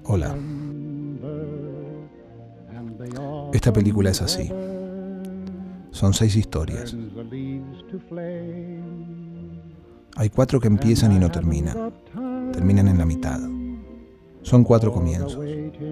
Hola. Esta película es así. Son 6 historias. Hay 4 que empiezan y no terminan. Terminan en la mitad. Son 4 comienzos.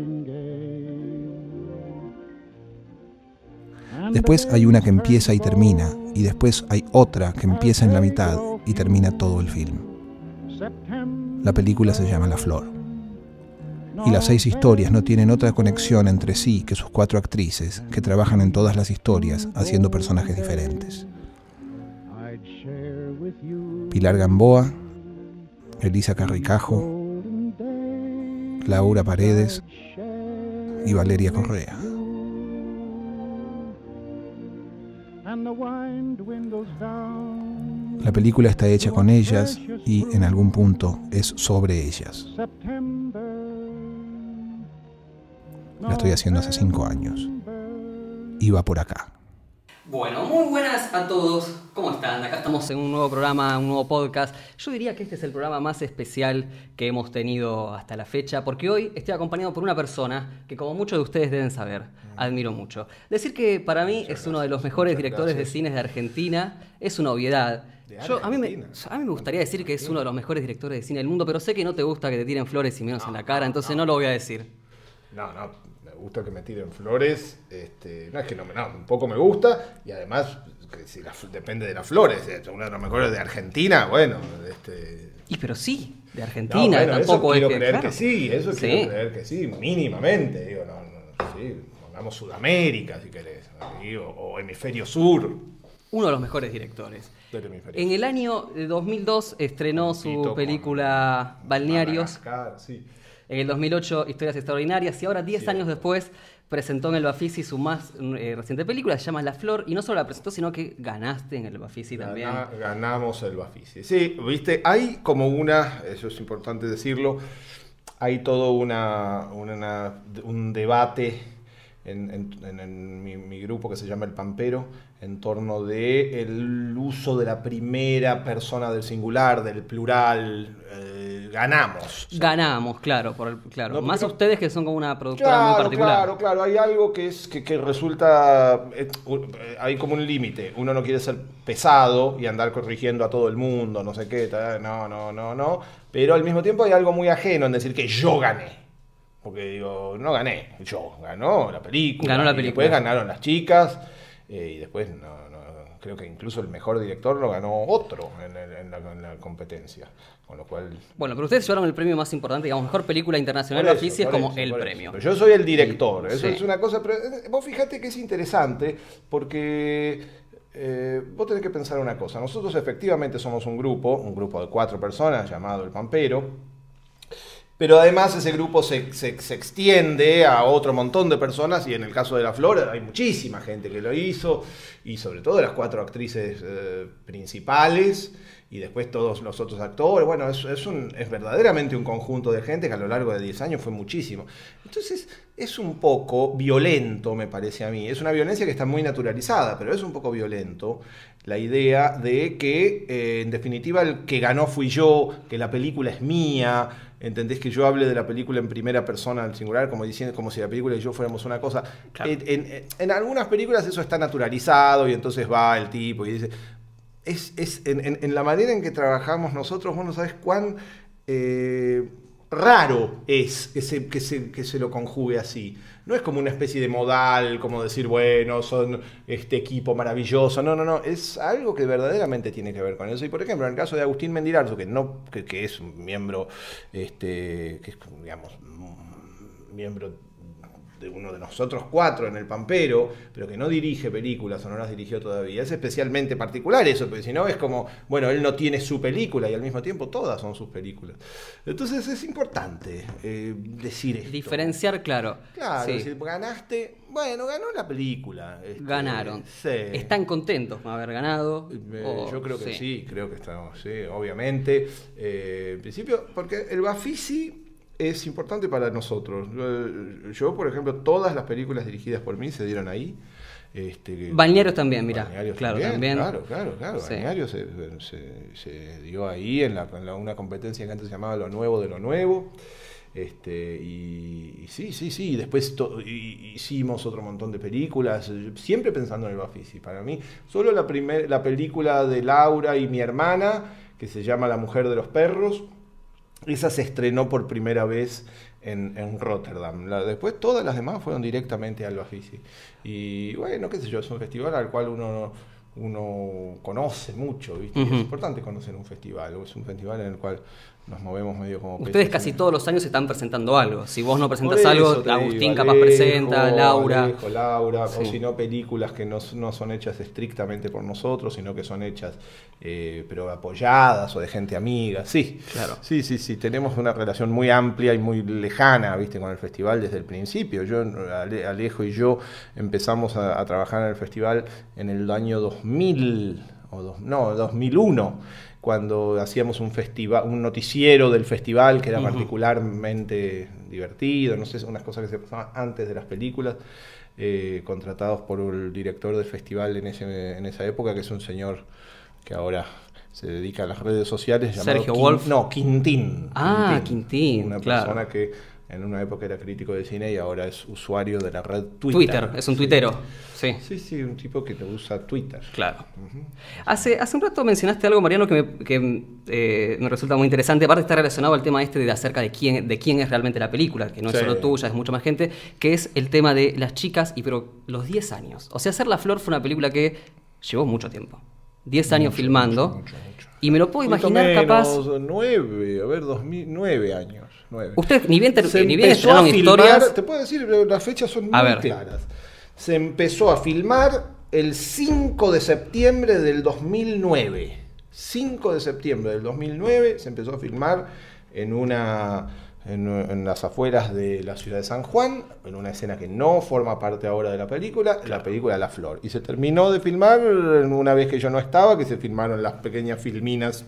Después hay una que empieza y termina, y después hay otra que empieza en la mitad y termina todo el film. La película se llama La Flor. Y las 6 historias no tienen otra conexión entre sí que sus 4 actrices, que trabajan en todas las historias haciendo personajes diferentes. Pilar Gamboa, Elisa Carricajo, Laura Paredes y Valeria Correa. La película está hecha con ellas y en algún punto es sobre ellas. La estoy haciendo hace 5 años. Iba por acá. Bueno, muy buenas a todos. ¿Cómo están? Acá estamos en un nuevo programa, un nuevo podcast. Yo diría que este es el programa más especial que hemos tenido hasta la fecha, porque hoy estoy acompañado por una persona que, como muchos de ustedes deben saber, admiro mucho. Decir que para mí es uno de los mejores directores de cine de Argentina es una obviedad. A mí me gustaría decir que es uno de los mejores directores de cine del mundo, pero sé que no te gusta que te tiren flores y menos en la cara, entonces no lo voy a decir. No, me gusta que me tiren flores, no es que no, un poco me gusta, y además, que si depende de las flores, uno de los mejores de Argentina, bueno, Y pero sí, de Argentina, no, bueno, tampoco eso es que, quiero creer claro. que sí, eso Sí. quiero creer que sí, mínimamente, digo, sí, pongamos Sudamérica, si querés, o Hemisferio Sur. Uno de los mejores directores. Del Hemisferio En Sur. el año 2002 estrenó su película Balnearios. Madagascar, sí. En el 2008, Historias Extraordinarias. Y ahora, 10 años después, presentó en el Bafisi su más reciente película, se llama La Flor. Y no solo la presentó, sino que ganaste en el Bafisi también. Ganamos el Bafisi. Sí, viste, hay como eso es importante decirlo, hay todo un debate en mi grupo que se llama El Pampero, en torno de el uso de la primera persona del singular, del plural. Ganamos. Ganamos, claro. Claro. No, más no, ustedes que son como una productora muy particular. Claro, hay algo que resulta, hay como un límite. Uno no quiere ser pesado y andar corrigiendo a todo el mundo, no sé qué, no. Pero al mismo tiempo hay algo muy ajeno en decir que yo gané. Porque digo, no gané, ganó la película. Ganó la y película. después ganaron las chicas, y después creo que incluso el mejor director lo ganó otro en la competencia. Con lo cual. Bueno, pero ustedes llevaron el premio más importante, digamos, mejor película internacional del Bafisi es como el premio. Pero yo soy el director, eso Sí. es una cosa. Pero vos fíjate que es interesante porque vos tenés que pensar una cosa. Nosotros efectivamente somos un grupo de 4 personas llamado El Pampero. Pero además ese grupo se extiende a otro montón de personas, y en el caso de La Flor hay muchísima gente que lo hizo, y sobre todo las 4 actrices principales, y después todos los otros actores. Bueno, es verdaderamente un conjunto de gente que a lo largo de 10 años fue muchísimo. Entonces es un poco violento, me parece a mí. Es una violencia que está muy naturalizada, pero es un poco violento la idea de que, en definitiva, el que ganó fui yo, que la película es mía. ¿Entendés? Que yo hable de la película en primera persona al singular, como si la película y yo fuéramos una cosa. Claro. En algunas películas eso está naturalizado y entonces va el tipo y dice. En la manera en que trabajamos nosotros, vos no sabés cuán raro es que se lo conjugue así. No es como una especie de modal, como decir, bueno, son este equipo maravilloso. No. Es algo que verdaderamente tiene que ver con eso. Y por ejemplo, en el caso de Agustín Mendilarzo, que es un miembro, que es, digamos, miembro de uno de nosotros 4 en El Pampero, pero que no dirige películas o no las dirigió todavía. Es especialmente particular eso, porque si no es como, bueno, él no tiene su película y al mismo tiempo todas son sus películas. Entonces es importante decir esto. Diferenciar, claro. Claro, Sí. si ganaste, bueno, ganó la película. Ganaron. Sí. ¿Están contentos con haber ganado? Yo creo que sí, creo que estamos, sí, obviamente. En principio, porque el Bafisi es importante para nosotros. Yo, por ejemplo, todas las películas dirigidas por mí se dieron ahí. Balnearios también, mira. Balnearios Claro. Sí. Balnearios se dio ahí en una competencia que antes se llamaba Lo Nuevo de lo Nuevo. Y sí, después hicimos otro montón de películas, siempre pensando en el Bafisi. Para mí, solo la película de Laura y mi hermana, que se llama La mujer de los perros, esa se estrenó por primera vez en Rotterdam. Después todas las demás fueron directamente al Bafisi. Y bueno, qué sé yo, es un festival al cual uno conoce mucho, ¿viste? Es importante conocer un festival, es un festival en el cual nos movemos medio como peces. Ustedes casi todos los años están presentando algo. Si vos no presentas algo, Agustín capaz presenta, Laura. Laura, sí. O si no, películas que no son hechas estrictamente por nosotros, sino que son hechas pero apoyadas o de gente amiga. Sí, claro. Sí, tenemos una relación muy amplia y muy lejana, ¿viste? Con el festival desde el principio. Alejo y yo empezamos a trabajar en el festival en el año 2001. Cuando hacíamos un noticiero del festival que era particularmente divertido, no sé, unas cosas que se pasaban antes de las películas, contratados por el director del festival en esa época, que es un señor que ahora se dedica a las redes sociales, llamado Sergio Wolf. No, Quintín. Quintín, una claro. persona que en una época era crítico de cine y ahora es usuario de la red Twitter. Twitter, es un tuitero. Sí, un tipo que usa Twitter. Claro. Hace un rato mencionaste algo, Mariano, que me resulta muy interesante. Aparte está relacionado al tema de acerca de quién es realmente la película, que no es solo tuya, es mucha más gente, que es el tema de las chicas, pero los 10 años. O sea, Hacer la Flor fue una película que llevó mucho tiempo. 10 años filmando. Mucho. Y me lo puedo imaginar capaz... 9 años. 9. Usted ni bien estrenaron historias. Te puedo decir, las fechas son muy claras. Se empezó a filmar el 5 de septiembre del 2009. 5 de septiembre del 2009 se empezó a filmar en las afueras de la ciudad de San Juan, en una escena que no forma parte ahora de la película, la película La Flor. Y se terminó de filmar una vez que yo no estaba, que se filmaron las pequeñas filminas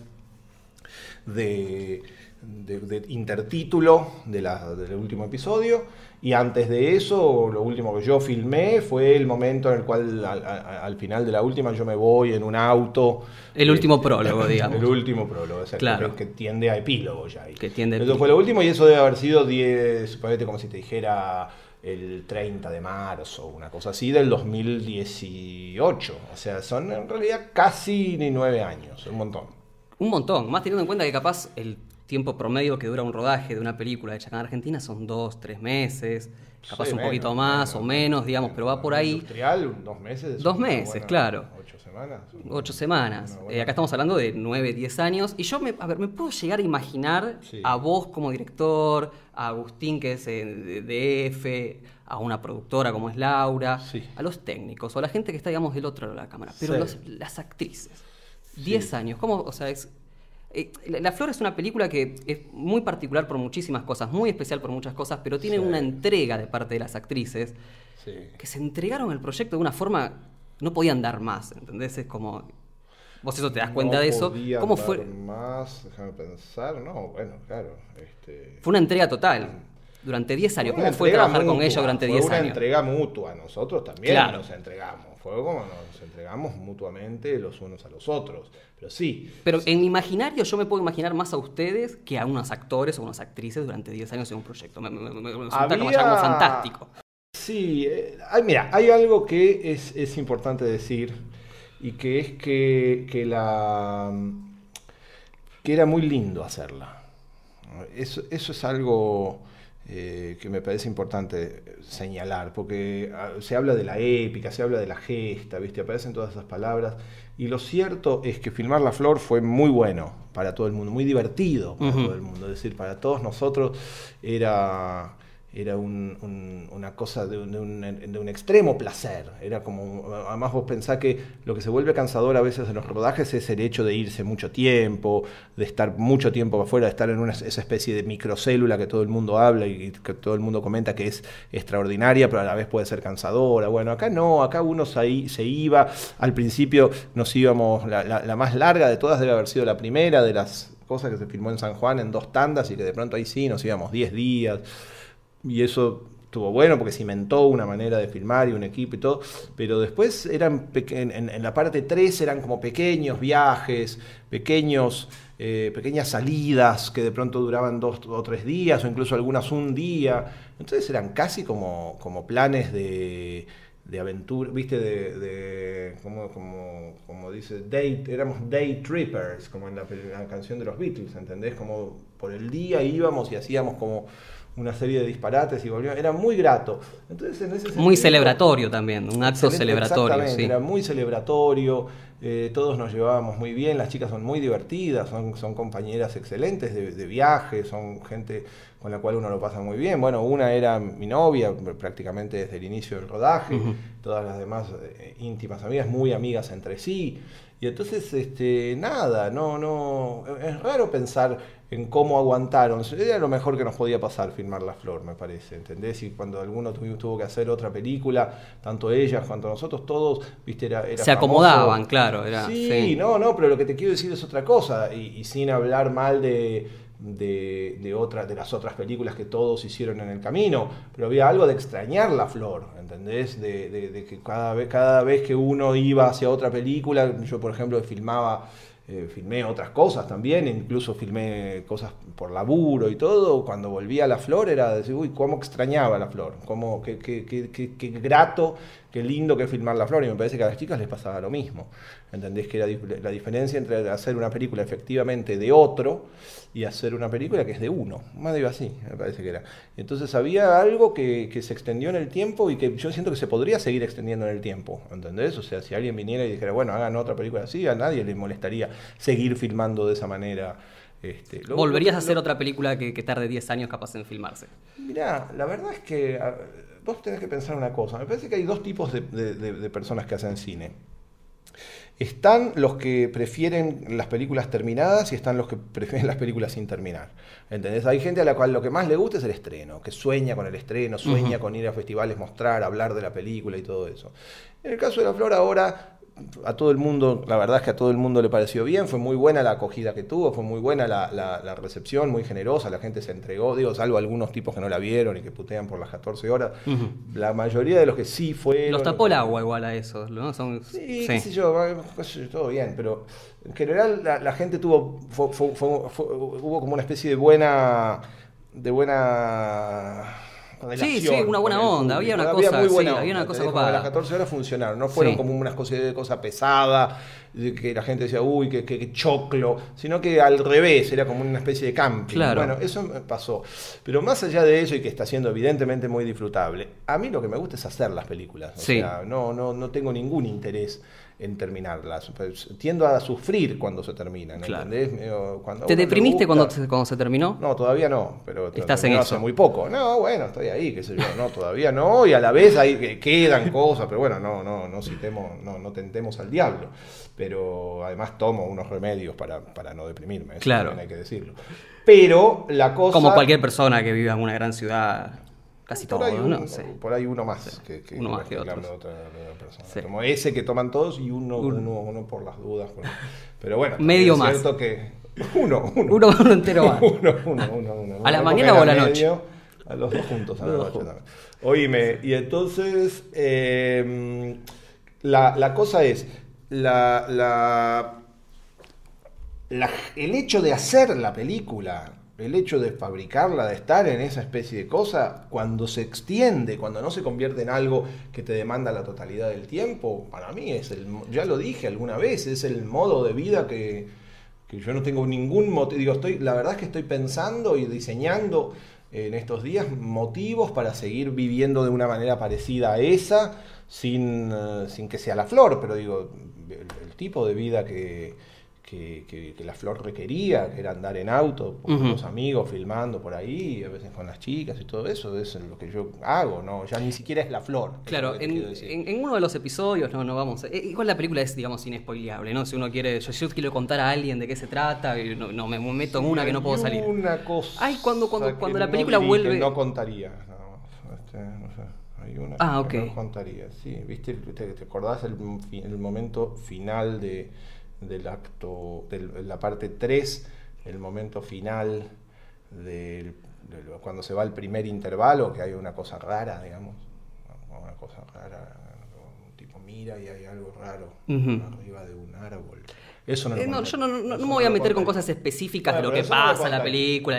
de intertítulo del último episodio, y antes de eso lo último que yo filmé fue el momento en el cual al final de la última yo me voy en un auto, el último prólogo, digamos. El último prólogo, o sea, claro. que tiende a epílogo ya ahí. Eso fue lo último, y eso debe haber sido suponete como si te dijera el 30 de marzo, una cosa así, del 2018. O sea, son en realidad casi ni 9 años, un montón, más teniendo en cuenta que capaz el tiempo promedio que dura un rodaje de una película hecha acá en Argentina son 2-3 meses, capaz un poquito más o menos, digamos, pero va por ahí. Industrial, 2 meses. 2 meses, claro. 8 semanas. 8 semanas. Acá estamos hablando de 9-10 años. Y yo, me puedo llegar a imaginar a vos como director, a Agustín, que es de DF, a una productora como es Laura, a los técnicos, o a la gente que está, digamos, del otro lado de la cámara. Pero las actrices, 10 años, ¿cómo? O sea, La Flor es una película que es muy particular por muchísimas cosas, muy especial por muchas cosas, pero tiene una entrega de parte de las actrices que se entregaron al proyecto de una forma, no podían dar más, ¿entendés? Es como, vos eso te das cuenta de eso. ¿Cómo fue? Más, déjame pensar, claro. Fue una entrega total. Durante 10 años, ¿cómo fue trabajar con ella durante 10 años? Fue una entrega mutua, nosotros también nos entregamos. Fue como nos entregamos mutuamente los unos a los otros, pero sí. Pero en mi imaginario yo me puedo imaginar más a ustedes que a unos actores o unas actrices durante 10 años en un proyecto. Me resulta como algo fantástico. Sí, mira, hay algo que es importante decir, y que es que era muy lindo hacerla. Eso es algo que me parece importante señalar, porque se habla de la épica, se habla de la gesta, ¿viste? Aparecen todas esas palabras, y lo cierto es que filmar La Flor fue muy bueno para todo el mundo, muy divertido para todo el mundo, es decir, para todos nosotros era una cosa de un extremo placer. Era como, además vos pensás que lo que se vuelve cansador a veces en los rodajes es el hecho de irse mucho tiempo, de estar mucho tiempo afuera, de estar en esa especie de microcélula que todo el mundo habla y que todo el mundo comenta que es extraordinaria, pero a la vez puede ser cansadora. Bueno, acá no, acá uno se iba, al principio nos íbamos, la más larga de todas debe haber sido la primera de las cosas que se filmó en San Juan en 2 tandas, y que de pronto ahí sí nos íbamos 10 días. Y eso estuvo bueno porque cimentó una manera de filmar y un equipo y todo, pero después eran en la parte 3 eran como pequeños viajes, pequeñas salidas que de pronto duraban 2 o 3 días o incluso algunas un día. Entonces eran casi como planes de aventura, viste, como dice, éramos day trippers, como en la canción de los Beatles, ¿entendés? Como por el día íbamos y hacíamos como una serie de disparates y volvíamos. Era muy grato. Entonces, en ese sentido, muy celebratorio también, un acto celebratorio. Exactamente, sí. Era muy celebratorio, todos nos llevábamos muy bien, las chicas son muy divertidas, son compañeras excelentes de viaje, son gente con la cual uno lo pasa muy bien. Bueno, una era mi novia prácticamente desde el inicio del rodaje, todas las demás íntimas amigas, muy amigas entre sí. Y entonces, nada, no, es raro pensar en cómo aguantaron. Era lo mejor que nos podía pasar filmar La Flor, me parece, ¿entendés? Y cuando alguno tuvo que hacer otra película, tanto ellas cuanto nosotros, todos, viste, era se acomodaban, claro. Sí, no, pero lo que te quiero decir es otra cosa, y sin hablar mal de las otras películas que todos hicieron en el camino, pero había algo de extrañar La Flor, ¿entendés? De que cada vez que uno iba hacia otra película, yo por ejemplo filmé otras cosas también, incluso filmé cosas por laburo y todo. Cuando volví a La Flor era decir, uy, cómo extrañaba La Flor, qué grato, qué lindo que es filmar La Flor, y me parece que a las chicas les pasaba lo mismo, ¿entendés? Que era la diferencia entre hacer una película efectivamente de otro y hacer una película que es de uno, más digo así, me parece que era. Entonces había algo que se extendió en el tiempo y que yo siento que se podría seguir extendiendo en el tiempo, ¿entendés? O sea, si alguien viniera y dijera, bueno, hagan otra película así, a nadie le molestaría seguir filmando de esa manera. ¿Volverías a hacer otra película que tarde 10 años capaz en filmarse? Mirá, la verdad es que vos tenés que pensar una cosa. Me parece que hay dos tipos de personas que hacen cine. Están los que prefieren las películas terminadas y están los que prefieren las películas sin terminar. ¿Entendés? Hay gente a la cual lo que más le gusta es el estreno, que sueña con el estreno, sueña con ir a festivales, mostrar, hablar de la película y todo eso. En el caso de La Flor ahora, a todo el mundo, la verdad es que a todo el mundo le pareció bien, fue muy buena la acogida que tuvo, fue muy buena la recepción, muy generosa, la gente se entregó, digo, salvo algunos tipos que no la vieron y que putean por las 14 horas, la mayoría de los que sí fueron... Los tapó el agua igual a eso, ¿no? Sí, qué sé yo, todo bien, pero en general la gente hubo como una especie de buena Sí, una buena onda, había una cosa, muy buena había una cosa copada. copada. Las 14 horas funcionaron, no fueron como una cosa pesada, de que la gente decía, uy, que choclo, sino que al revés, era como una especie de camping. Claro. Bueno, eso pasó. Pero más allá de eso, y que está siendo evidentemente muy disfrutable, a mí lo que me gusta es hacer las películas. O sea, no tengo ningún interés en terminarlas. Tiendo a sufrir cuando se terminan, claro. ¿entendés? ¿Te deprimiste cuando se terminó? No, todavía no, pero estás en eso hace muy poco. No, bueno, estoy ahí, qué sé yo, no, todavía no, y a la vez ahí quedan cosas, pero bueno, no tentemos al diablo. Pero además tomo unos remedios para no deprimirme, eso claro. También hay que decirlo. Pero la cosa... Como cualquier persona que viva en una gran ciudad... Casi todo, ¿no? Sí. Por ahí uno más sí. que uno más que otra persona. Sí. Como ese que toman todos y uno por las dudas. Pero bueno, medio es más. Cierto que uno entero más. uno. ¿A la mañana o a la noche? A los dos juntos a la noche también. Oíme, y entonces la cosa es el hecho de hacer la película, el hecho de fabricarla, de estar en esa especie de cosa, cuando se extiende, cuando no se convierte en algo que te demanda la totalidad del tiempo, para mí ya lo dije alguna vez, es el modo de vida que yo no tengo ningún motivo. La verdad es que estoy pensando y diseñando en estos días motivos para seguir viviendo de una manera parecida a esa, sin que sea La Flor, pero digo, el tipo de vida que La Flor requería, que era andar en auto con los amigos, filmando por ahí, a veces con las chicas y todo eso, es lo que yo hago, ¿no? Ya ni siquiera es La Flor. Claro, en uno de los episodios, no vamos... igual la película es, digamos, inespoileable, ¿no? Si uno quiere... Yo quiero contar a alguien de qué se trata, y no me meto en una que no puedo salir. Una cosa... Ay, cuando la película vuelve... No contaría, no sé. Hay una que no contaría, sí. ¿Viste? ¿Te acordás el momento final del acto, de la parte 3, el momento final cuando se va al primer intervalo, que hay una cosa rara, digamos, una cosa rara, un tipo mira y hay algo raro arriba de un árbol. Eso no yo no me voy a meter con cosas específicas de lo que pasa en la película.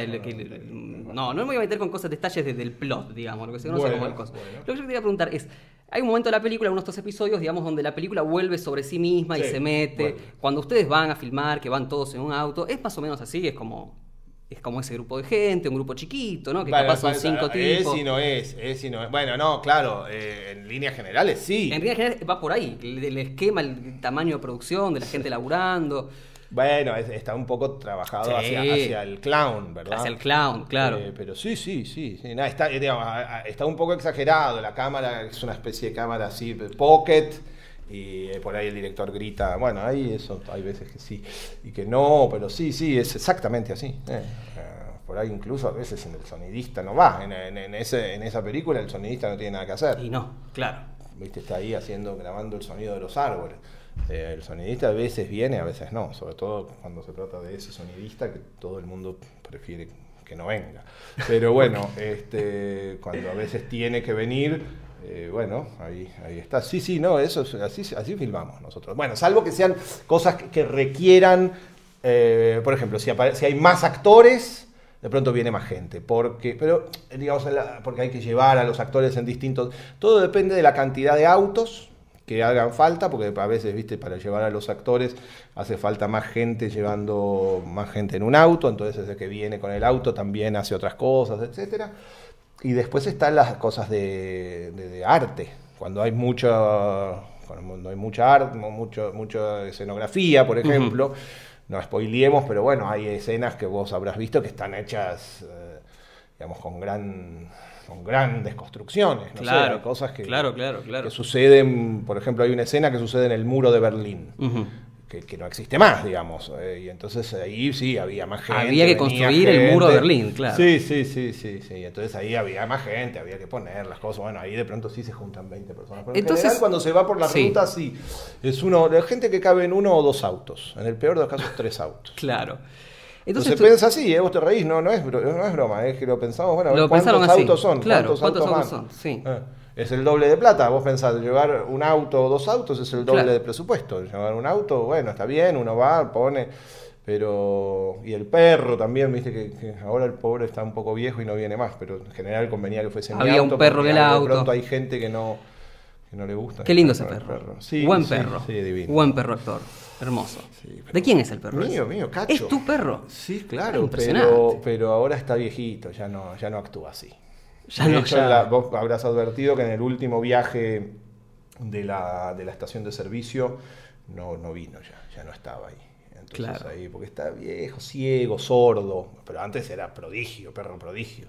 No me voy a meter con cosas, detalles del plot, digamos, lo que se conoce como el coso. Lo que yo quería preguntar es, hay un momento de la película, uno de estos episodios, digamos, donde la película vuelve sobre sí misma y se mete. Cuando ustedes van a filmar, que van todos en un auto, es más o menos así, es como ese grupo de gente, un grupo chiquito, ¿no? Que capaz son 5 tipos. Es y no es. Bueno, no, claro, en líneas generales sí. En líneas generales va por ahí, el esquema, el tamaño de producción, de la gente laburando. Bueno, está un poco trabajado hacia el clown, ¿verdad? Hacia el clown, claro. Pero sí. No, está un poco exagerado. La cámara es una especie de cámara así, pocket. Y por ahí el director grita, bueno, ahí eso hay veces que sí y que no, pero sí, es exactamente así. Por ahí incluso a veces el sonidista no va, en esa película el sonidista no tiene nada que hacer. Y no, claro. Viste, está ahí grabando el sonido de los árboles. El sonidista a veces viene, a veces no, sobre todo cuando se trata de ese sonidista que todo el mundo prefiere que no venga. Pero bueno, cuando a veces tiene que venir... bueno, ahí está. Sí, no, eso es así filmamos nosotros. Bueno, salvo que sean cosas que requieran, por ejemplo, si hay más actores, de pronto viene más gente. Porque hay que llevar a los actores en distintos... Todo depende de la cantidad de autos que hagan falta, porque a veces, viste, para llevar a los actores hace falta más gente llevando más gente en un auto, entonces el que viene con el auto también hace otras cosas, etcétera. Y después están las cosas de arte, cuando hay mucha arte, mucha escenografía, por ejemplo. No spoileemos, pero bueno, hay escenas que vos habrás visto que están hechas, digamos, con grandes construcciones. No claro, sé, hay cosas que suceden. Por ejemplo, hay una escena que sucede en el muro de Berlín. Que no existe más, digamos. Y entonces ahí sí había más gente. Había que construir el muro de Berlín, claro. Sí. Entonces ahí había más gente, había que poner las cosas. Bueno, ahí de pronto sí se juntan 20 personas. Pero entonces, en general, cuando se va por la ruta, sí. Es la gente que cabe en 1 o 2 autos. En el peor de los casos, 3 autos. Claro. Entonces piensa así, vos te reís, no es broma, es que lo pensamos, bueno, a ver cuántos autos son. Claro, ¿cuántos autos son? Sí. Es el doble de plata. Vos pensás, llevar un auto o 2 autos es el doble de presupuesto. Llevar un auto, bueno, está bien, uno va, pone, pero... Y el perro también, viste que ahora el pobre está un poco viejo y no viene más, pero en general convenía que fuese mi auto. Había un perro en el auto. De pronto hay gente que no le gusta. Qué lindo ese perro. Sí, buen perro. Sí, divino. Buen perro actor. Hermoso. Sí, ¿de quién es el perro? Mío, Cacho. ¿Es tu perro? Sí, claro, pero ahora está viejito, ya no actúa así. Vos habrás advertido que en el último viaje de la estación de servicio no vino ya no estaba ahí. Entonces, claro. Ahí, porque está viejo, ciego, sordo, pero antes era prodigio, perro prodigio,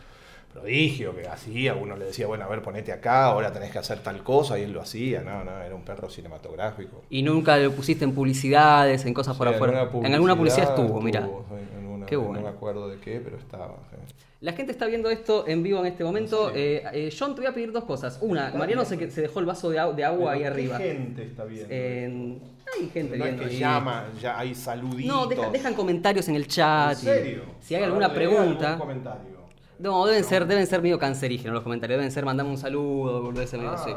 que hacía, uno le decía, bueno, a ver, ponete acá, ahora tenés que hacer tal cosa, y él lo hacía, no, era un perro cinematográfico. ¿Y nunca lo pusiste en publicidades, en cosas por afuera? En alguna publicidad estuvo, mirá. Qué bueno. No me acuerdo de qué, pero estaba. La gente está viendo esto en vivo en este momento. Sí. John, te voy a pedir 2 cosas. Una, Mariano se dejó el vaso de agua ahí arriba. ¿Qué gente está viendo? Hay gente viendo. Es que llama, ya hay saluditos. No, dejan comentarios en el chat. ¿En serio? Si hay alguna pregunta. ¿Algún comentario? No, deben ser medio cancerígenos los comentarios. Deben ser mandame un saludo, volverse medio así.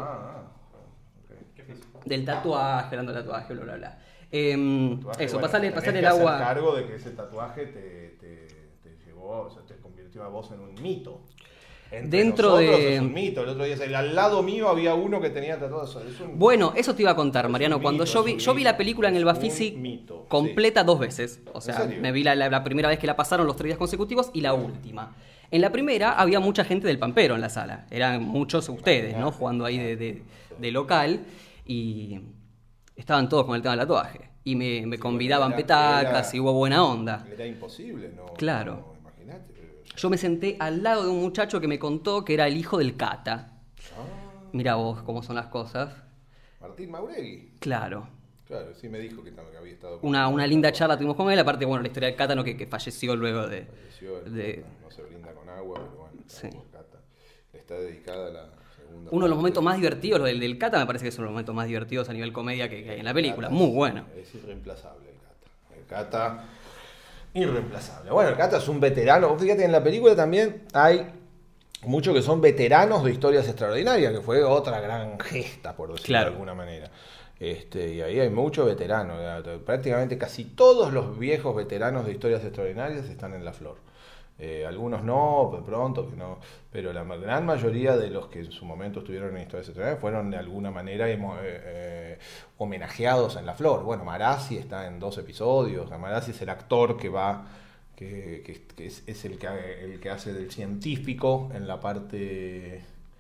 Okay. Del tatuaje, hablando del tatuaje, bla. Eso, pasale el agua. Te cargo de que ese tatuaje te llevó, o sea, te convirtió a vos en un mito. Dentro de... Es un mito. El otro día, al lado mío había uno que tenía tatuado eso. Bueno, eso te iba a contar, Mariano. Cuando yo vi la película en el Bafisi completa 2 veces. O sea, me vi la primera vez que la pasaron, los 3 días consecutivos, y la última. En la primera había mucha gente del Pampero en la sala. Eran muchos ustedes, ¿no? Jugando ahí de local. Y estaban todos con el tema del tatuaje. Y me convidaban petacas y hubo buena onda. Era imposible, ¿no? Claro. No, imagínate. Yo me senté al lado de un muchacho que me contó que era el hijo del Cata. Mirá vos cómo son las cosas. Martín Mauregui. Claro, sí me dijo que había estado... Una linda charla tuvimos con él. Aparte, bueno, la historia del Cata, ¿no? que falleció luego de... No se brinda con agua, pero bueno, sí. Cata. Está dedicada a la segunda... Uno de los momentos más divertidos, lo del Cata, me parece que es uno de los momentos más divertidos a nivel comedia que hay en la película. Muy bueno. Es irreemplazable el Cata. Irreemplazable. Bueno, el Cata es un veterano. Fíjate, en la película también hay muchos que son veteranos de Historias Extraordinarias, que fue otra gran gesta, por decirlo de alguna manera. Y ahí hay muchos veteranos. Prácticamente casi todos los viejos veteranos de Historias Extraordinarias están en La Flor. Algunos no, de pronto que no, pero la gran mayoría de los que en su momento estuvieron en Historias Extraordinarias fueron de alguna manera homenajeados en La Flor. Bueno, Marazzi está en 2 episodios. Marazzi es el actor que va, que es el que hace del científico en la parte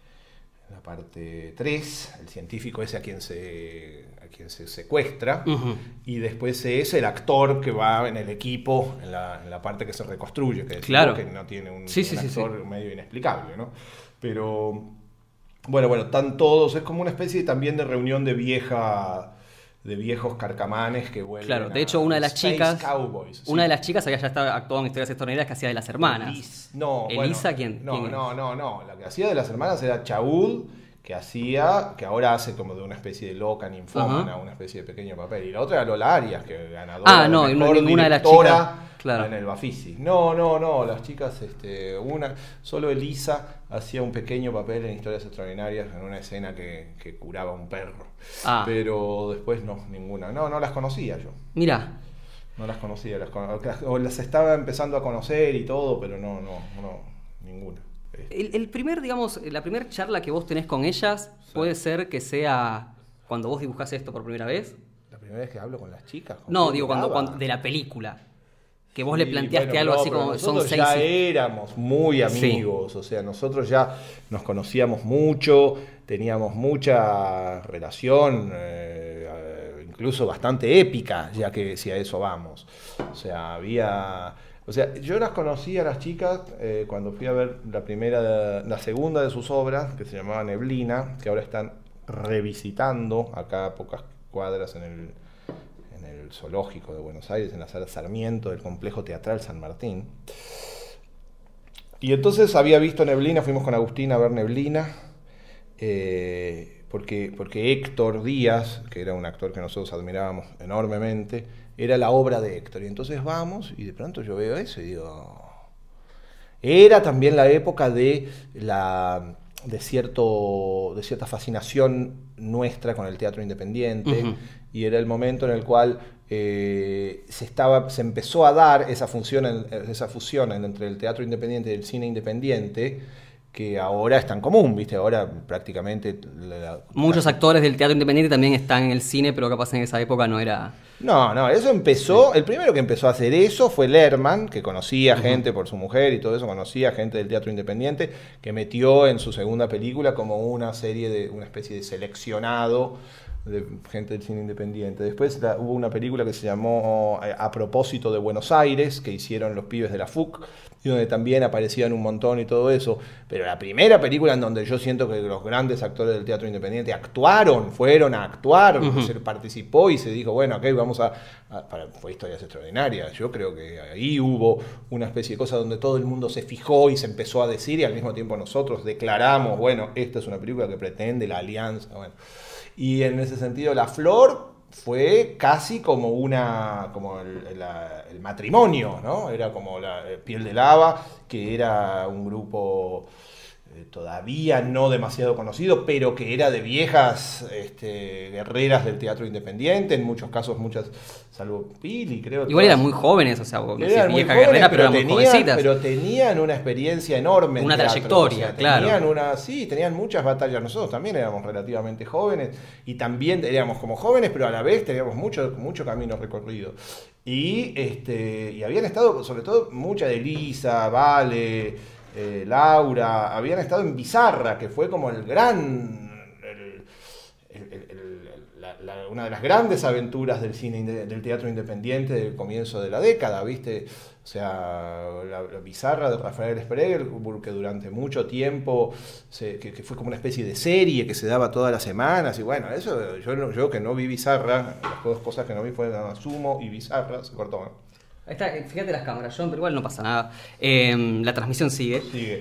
3, el científico ese a quien se secuestra, y después es el actor que va en el equipo, en la parte que se reconstruye, que que no tiene un actor medio inexplicable, ¿no? Pero bueno, están todos, es como una especie también de reunión de viejos carcamanes que vuelven. Claro, de hecho una de las chicas Cowboys, una de las chicas había ya estaba actuando en Historias Extraordinarias que hacía de las hermanas. ¿Elisa quién? No, la que hacía de las hermanas era Chaud, que ahora hace como de una especie de loca ninfómana, una especie de pequeño papel. Y la otra era Lola Arias, que ganadora de mejor ninguna de las chicas, claro, en el Bafisi. No, las chicas, solo Elisa hacía un pequeño papel en Historias Extraordinarias en una escena que curaba un perro. Pero después no, ninguna. No las conocía yo. Mirá. No las conocía, o las estaba empezando a conocer y todo, pero no, ninguna. El primer, digamos, la primera charla que vos tenés con ellas puede ser que sea cuando vos dibujás esto por primera vez. ¿La primera vez que hablo con las chicas? No, digo, cuando de la película. Que vos le planteaste algo así como son 6. Ya éramos muy amigos, o sea, nosotros ya nos conocíamos mucho, teníamos mucha relación, incluso bastante épica, ya que si a eso vamos. O sea, yo las conocí a las chicas cuando fui a ver la segunda de sus obras, que se llamaba Neblina, que ahora están revisitando acá a pocas cuadras en el Zoológico de Buenos Aires, en la Sala Sarmiento del Complejo Teatral San Martín. Y entonces había visto Neblina, fuimos con Agustín a ver Neblina, porque Héctor Díaz, que era un actor que nosotros admirábamos enormemente, era la obra de Héctor. Y entonces vamos, y de pronto yo veo eso y digo... Era también la época de cierta fascinación nuestra con el teatro independiente, y era el momento en el cual se empezó a dar esa fusión entre el teatro independiente y el cine independiente, que ahora es tan común, ¿viste? Ahora prácticamente... Muchos actores del teatro independiente también están en el cine, pero capaz en esa época no era... No, eso empezó... Sí. El primero que empezó a hacer eso fue Lerman, que conocía gente por su mujer y todo eso, conocía gente del teatro independiente, que metió en su segunda película como una especie de seleccionado de gente del cine independiente. Después hubo una película que se llamó A propósito de Buenos Aires, que hicieron los pibes de la FUC, y donde también aparecían un montón y todo eso. Pero la primera película en donde yo siento que los grandes actores del teatro independiente fueron a actuar, se participó y se dijo, bueno, ok, fue Historias Extraordinarias. Yo creo que ahí hubo una especie de cosa donde todo el mundo se fijó y se empezó a decir, y al mismo tiempo nosotros declaramos, bueno, esta es una película que pretende la alianza, bueno. Y en ese sentido, La Flor fue casi como el matrimonio, ¿no? Era como la Piel de Lava, que era un grupo todavía no demasiado conocido, pero que era de viejas guerreras del teatro independiente, en muchos casos salvo Pili, creo. Igual eran muy jóvenes, o sea, vieja guerrera, pero eran muy jovencitas. Pero tenían una experiencia enorme. Una trayectoria, o sea, tenían muchas batallas. Nosotros también éramos relativamente jóvenes, y también éramos como jóvenes, pero a la vez teníamos mucho camino recorrido. Y habían estado, sobre todo, mucha de Elisa, Vale, Laura, habían estado en Bizarra, que fue como una de las grandes aventuras del cine del teatro independiente del comienzo de la década, ¿viste? O sea, la Bizarra de Rafael Spreger, que durante mucho tiempo que fue como una especie de serie que se daba todas las semanas, y bueno, eso yo que no vi Bizarra, las dos cosas que no vi fueron Sumo y Bizarra, se cortó, ¿no? Ahí está, fíjate las cámaras, John, pero igual no pasa nada. La transmisión sigue.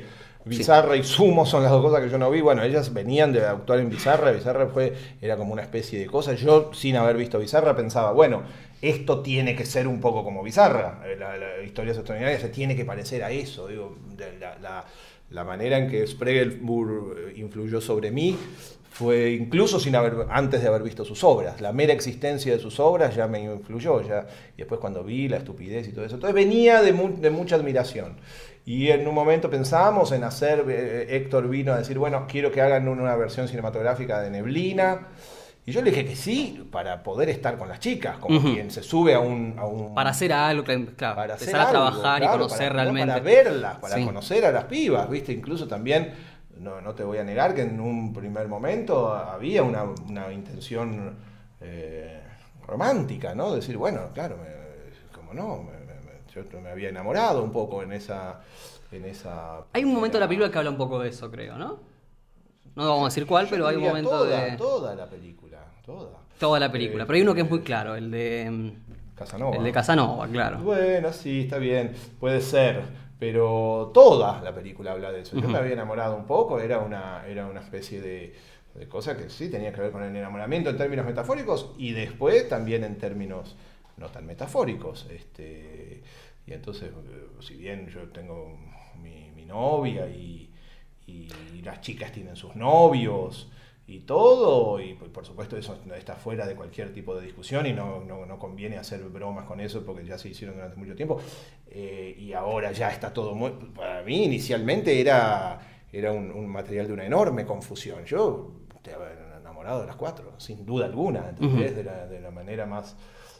Bizarra y Sumo son las dos cosas que yo no vi. Bueno, ellas venían de actuar en Bizarra. Bizarra era como una especie de cosa. Yo, sin haber visto Bizarra, pensaba, bueno, esto tiene que ser un poco como Bizarra. La Historias Extraordinarias se tiene que parecer a eso. Digo, la manera en que Spregelburg influyó sobre mí fue incluso antes de haber visto sus obras. La mera existencia de sus obras ya me influyó. Y después cuando vi la estupidez y todo eso. Entonces venía de mucha admiración. Y en un momento pensábamos en hacer, Héctor vino a decir, bueno, quiero que hagan una versión cinematográfica de Neblina. Y yo le dije que sí, para poder estar con las chicas, como quien se sube a un... Para hacer algo, claro, para empezar a trabajar y conocer realmente. Para verlas, para conocer a las pibas, ¿viste? Incluso también, no te voy a negar que en un primer momento había una intención romántica, ¿no? Decir, bueno, claro, como no... Yo me había enamorado un poco en esa... Hay un momento de la película que habla un poco de eso, creo, ¿no? No vamos a decir cuál, pero hay un momento de... Toda la película, Toda la película, pero hay uno que es muy claro, el de... Casanova. El de Casanova, claro. Bueno, sí, está bien, puede ser, pero toda la película habla de eso. Yo me había enamorado un poco, era una especie de cosa que sí tenía que ver con el enamoramiento en términos metafóricos y después también en términos no tan metafóricos. Y entonces, si bien yo tengo mi novia y las chicas tienen sus novios y todo, y por supuesto eso está fuera de cualquier tipo de discusión y no conviene hacer bromas con eso porque ya se hicieron durante mucho tiempo, y ahora ya está todo muy... Para mí inicialmente era un material de una enorme confusión. Yo te había enamorado de las cuatro, sin duda alguna, ¿entendés? De la manera más...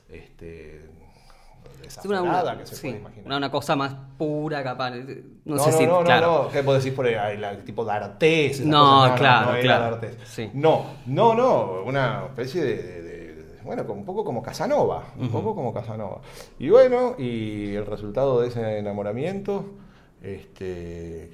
desaforada que se puede imaginar. Una cosa más pura, capaz. No, ¿qué vos decís por ahí? Tipo D'Artés. Claro. Sí. No, una especie de bueno, un poco como Casanova, Y bueno, y el resultado de ese enamoramiento, que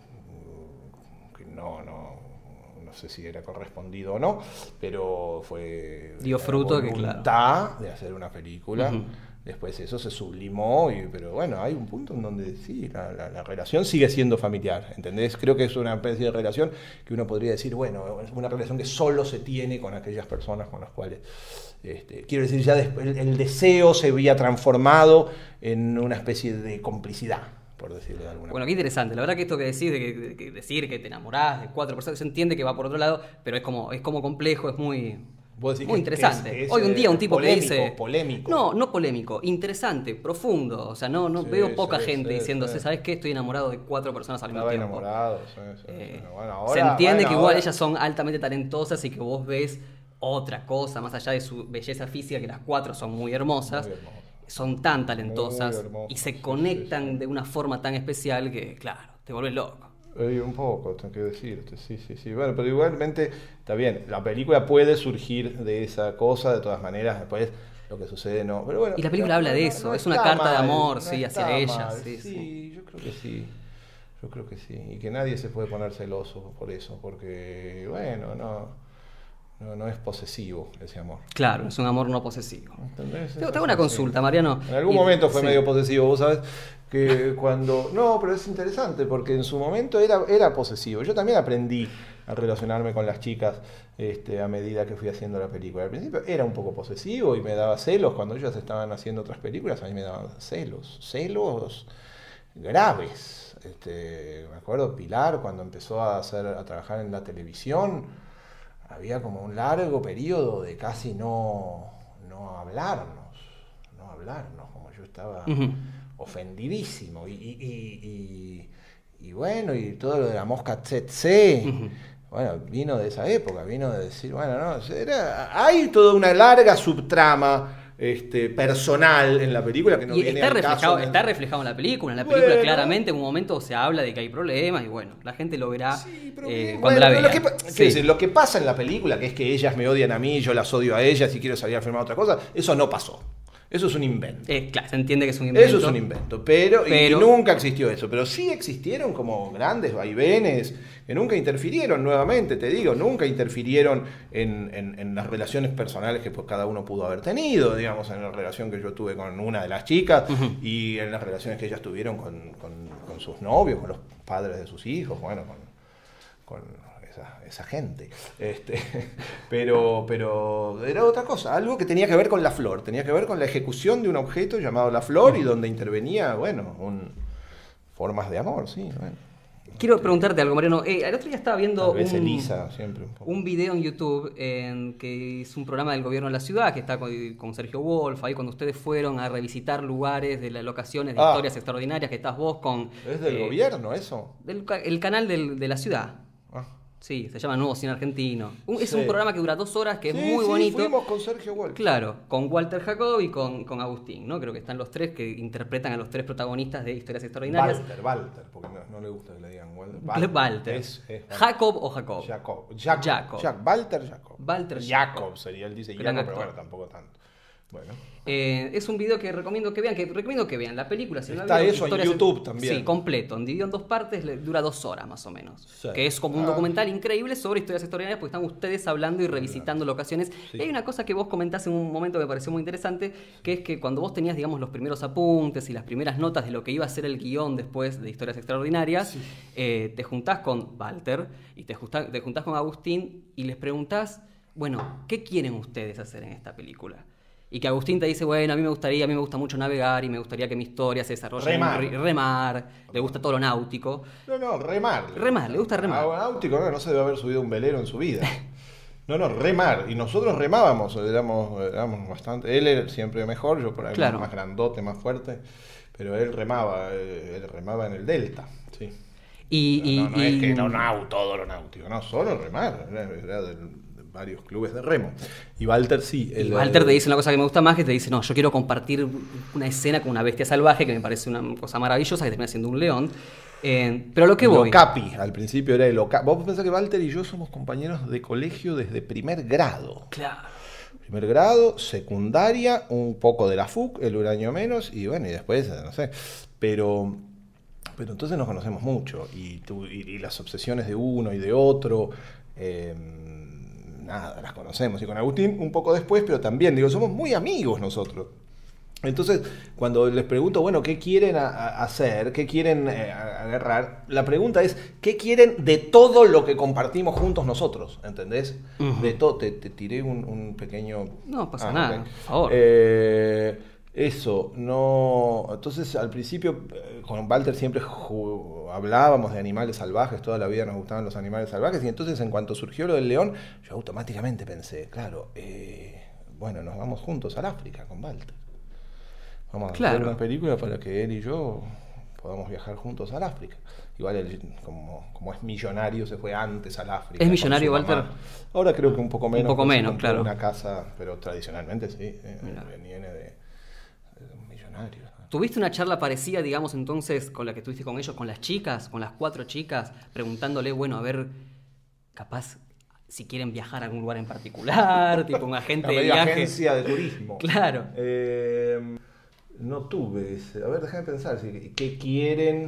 no sé si era correspondido o no, pero dio fruto, la voluntad de hacer una película. Después eso se sublimó, pero bueno, hay un punto en donde sí, la relación sigue siendo familiar, ¿entendés? Creo que es una especie de relación que uno podría decir, bueno, es una relación que solo se tiene con aquellas personas con las cuales, quiero decir, ya después el deseo se había transformado en una especie de complicidad, por decirlo de alguna manera. Bueno, qué interesante. La verdad que esto que decís, de decir que te enamorás de cuatro personas, se entiende que va por otro lado, pero es como complejo, es muy interesante. Hoy un día un tipo que dice... Polémico. No polémico, interesante, profundo. O sea, veo poca gente diciéndose, ¿sabes qué? Estoy enamorado de cuatro personas al mismo tiempo. Enamorado, se entiende que igual ellas son altamente talentosas y que vos ves otra cosa, más allá de su belleza física, que las cuatro son muy hermosas. Son tan talentosas y se conectan de una forma tan especial que, claro, te vuelves loco. Un poco, tengo que decirte, sí. Bueno, pero igualmente, está bien, la película puede surgir de esa cosa, de todas maneras, después lo que sucede no. Pero bueno, y la película habla de eso, es una carta de amor, hacia ella. Sí, yo creo que sí. Y que nadie se puede poner celoso por eso, porque, bueno, no es posesivo ese amor. Claro, es un amor no posesivo. ¿Entendés? Tengo una consulta, Mariano. En algún momento fue medio posesivo, vos sabés que cuando... No, pero es interesante porque en su momento era posesivo. Yo también aprendí a relacionarme con las chicas a medida que fui haciendo la película. Al principio era un poco posesivo y me daba celos. Cuando ellos estaban haciendo otras películas, a mí me daban celos graves. Me acuerdo Pilar, cuando empezó a trabajar en la televisión, había como un largo periodo de casi no hablarnos, como yo estaba ofendidísimo. Y bueno, y todo lo de la mosca tsetse, bueno, vino de esa época, vino de decir, bueno, hay toda una larga subtrama personal en la película que no viene al caso. Está reflejado en la película. En la película claramente en un momento se habla de que hay problemas y bueno, la gente lo verá cuando la vea. Lo que pasa en la película, que es que ellas me odian a mí, yo las odio a ellas y quiero salir a filmar otra cosa, eso no pasó. Eso es un invento. Claro, se entiende que es un invento. Eso es un invento, pero y nunca existió eso. Pero sí existieron como grandes vaivenes que nunca interfirieron, nuevamente te digo, nunca interfirieron en las relaciones personales que pues, cada uno pudo haber tenido, digamos, en la relación que yo tuve con una de las chicas y en las relaciones que ellas tuvieron con sus novios, con los padres de sus hijos, bueno, con esa gente. Pero era otra cosa, algo que tenía que ver con la flor, tenía que ver con la ejecución de un objeto llamado la flor y donde intervenía, bueno, formas de amor, sí. Bueno. Quiero preguntarte algo, Mariano. El otro día estaba viendo Elisa, siempre un video en YouTube que es un programa del gobierno de la ciudad, que está con Sergio Wolf, ahí cuando ustedes fueron a revisitar lugares de las locaciones de historias extraordinarias, que estás vos con... ¿Es del gobierno eso? El canal de la ciudad. Sí, se llama Nuevo Cine Argentino. Es un programa que dura 2 horas, que es muy bonito. Fuimos con Sergio Wolf. Claro, con Walter Jacob y con Agustín, ¿no? Creo que están los tres que interpretan a los 3 protagonistas de Historias Extraordinarias. Walter, porque no le gusta que le digan Walter. Walter. ¿Jacob o Jacob? Jacob. Walter Jacob sería, él dice Jacob, pero bueno, tampoco tanto. Bueno. Es un video que recomiendo que vean. La película, si está eso en YouTube también. Sí, completo, dividido en 2 partes, dura 2 horas más o menos. Sí. Que es como un documental increíble sobre historias extraordinarias, porque están ustedes hablando y revisitando locaciones. Sí. Y hay una cosa que vos comentás en un momento que me pareció muy interesante, que es que cuando vos tenías, digamos, los primeros apuntes y las primeras notas de lo que iba a ser el guión después de Historias Extraordinarias, te juntás con Walter y te juntás con Agustín y les preguntás, bueno, ¿qué quieren ustedes hacer en esta película? Y que Agustín te dice, bueno, a mí me gusta mucho navegar y me gustaría que mi historia se desarrolle remar, le gusta todo lo náutico. No, remar. Le gusta remar. Náutico no se debe haber subido un velero en su vida. No, remar. Y nosotros remábamos, éramos bastante. Él era siempre mejor, yo por ahí más grandote, más fuerte, pero él remaba en el delta, sí. No es que todo lo náutico, no, solo remar, era del varios clubes de remo. Y Walter sí. Walter te dice una cosa que me gusta más, que te dice, no, yo quiero compartir una escena con una bestia salvaje, que me parece una cosa maravillosa, que termina siendo un león. Pero lo que voy... El Okapi, al principio era el Okapi. Vos pensás que Walter y yo somos compañeros de colegio desde primer grado. Claro. Primer grado, secundaria, un poco de la FUC, el un año menos, y bueno, y después, no sé. Pero entonces nos conocemos mucho, y las obsesiones de uno y de otro... nada, las conocemos. Y con Agustín un poco después, pero también, somos muy amigos nosotros. Entonces, cuando les pregunto, bueno, ¿qué quieren hacer? ¿Qué quieren agarrar? La pregunta es, ¿qué quieren de todo lo que compartimos juntos nosotros? ¿Entendés? Uh-huh. De todo. Te tiré un pequeño... No pasa nada, por favor. Eso, no... Entonces, al principio, con Walter siempre hablábamos de animales salvajes, toda la vida nos gustaban los animales salvajes, y entonces, en cuanto surgió lo del león, yo automáticamente pensé, claro, bueno, nos vamos juntos al África con Walter. Vamos a hacer una película para que él y yo podamos viajar juntos al África. Igual él, como es millonario, se fue antes al África. ¿Es millonario, Walter? Ahora creo que un poco menos. Un poco menos, claro. Una casa, pero tradicionalmente sí, viene de millonarios. ¿Tuviste una charla parecida, digamos, entonces, con la que estuviste con ellos, con las chicas, con las 4 chicas, preguntándole, bueno, a ver, capaz... si quieren viajar a algún lugar en particular, tipo un agente de viaje. Agencia de turismo. Claro. No tuve ese. A ver, déjame pensar. ¿Qué quieren?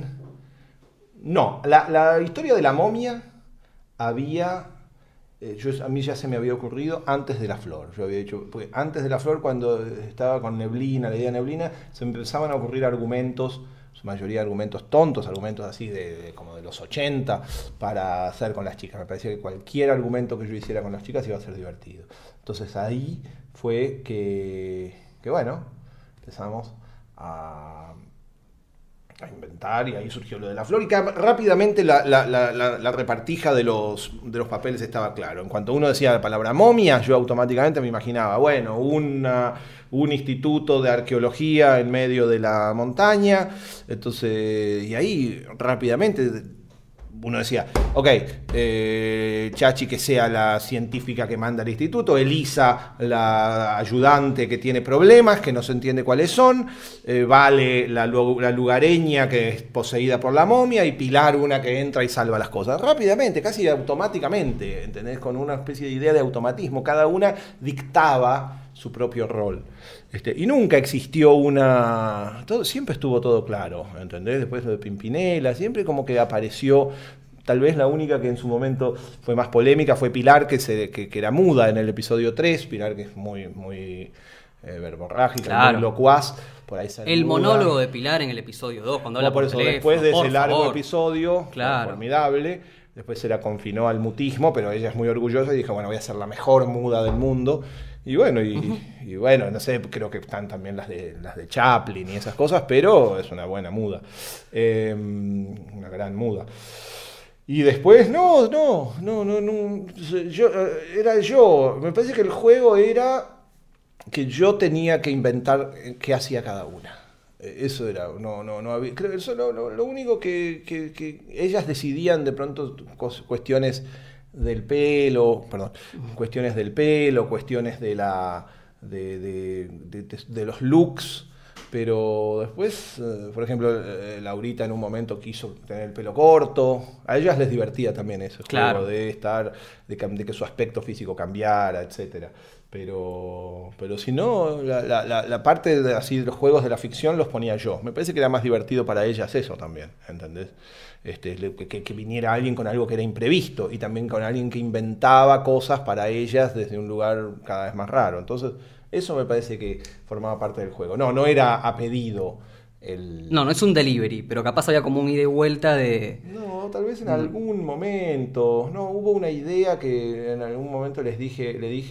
No, la historia de la momia había... a mí ya se me había ocurrido antes de La Flor. Yo había dicho, porque antes de La Flor, cuando estaba con Neblina, la idea de Neblina, se me empezaban a ocurrir argumentos, su mayoría argumentos tontos, argumentos así como de los 80, para hacer con las chicas. Me parecía que cualquier argumento que yo hiciera con las chicas iba a ser divertido. Entonces ahí fue que bueno, empezamos a inventar, y ahí surgió lo de La Flor, y que rápidamente la repartija de los papeles estaba claro. En cuanto uno decía la palabra momia, yo automáticamente me imaginaba, bueno, un instituto de arqueología en medio de la montaña. Entonces, y ahí rápidamente uno decía, ok, Chachi que sea la científica que manda al instituto, Elisa la ayudante que tiene problemas, que no se entiende cuáles son, Vale la lugareña que es poseída por la momia, y Pilar una que entra y salva las cosas. Rápidamente, casi automáticamente, ¿entendés? Con una especie de idea de automatismo, cada una dictaba su propio rol. Y nunca existió siempre estuvo todo claro, ¿entendés? Después lo de Pimpinela, siempre como que apareció. Tal vez la única que en su momento fue más polémica fue Pilar, que era muda en el episodio 3, Pilar que es muy verborrágica, claro, muy locuaz. Por ahí el monólogo de Pilar en el episodio 2, cuando habla por eso, teléfono, después de ese largo favor. episodio, Claro, formidable, después se la confinó al mutismo, pero ella es muy orgullosa y dijo, bueno, voy a ser la mejor muda del mundo. Y bueno, y bueno, no sé, creo que están también las de Chaplin y esas cosas, pero es una buena muda, una gran muda. Y después, era yo. Me parece que el juego era que yo tenía que inventar qué hacía cada una. Eso era, no había, creo que eso lo único que ellas decidían de pronto cuestiones del pelo, cuestiones de los looks. Pero después, por ejemplo, Laurita en un momento quiso tener el pelo corto. A ellas les divertía también eso, claro, de que su aspecto físico cambiara, etcétera. Pero si no, la parte de los juegos de la ficción los ponía yo. Me parece que era más divertido para ellas eso también, ¿entendés? Que viniera alguien con algo que era imprevisto y también con alguien que inventaba cosas para ellas desde un lugar cada vez más raro. Entonces, eso me parece que formaba parte del juego. No era a pedido. No es un delivery, pero capaz había como un ida y vuelta de... No, tal vez en algún momento. No, hubo una idea que en algún momento les dije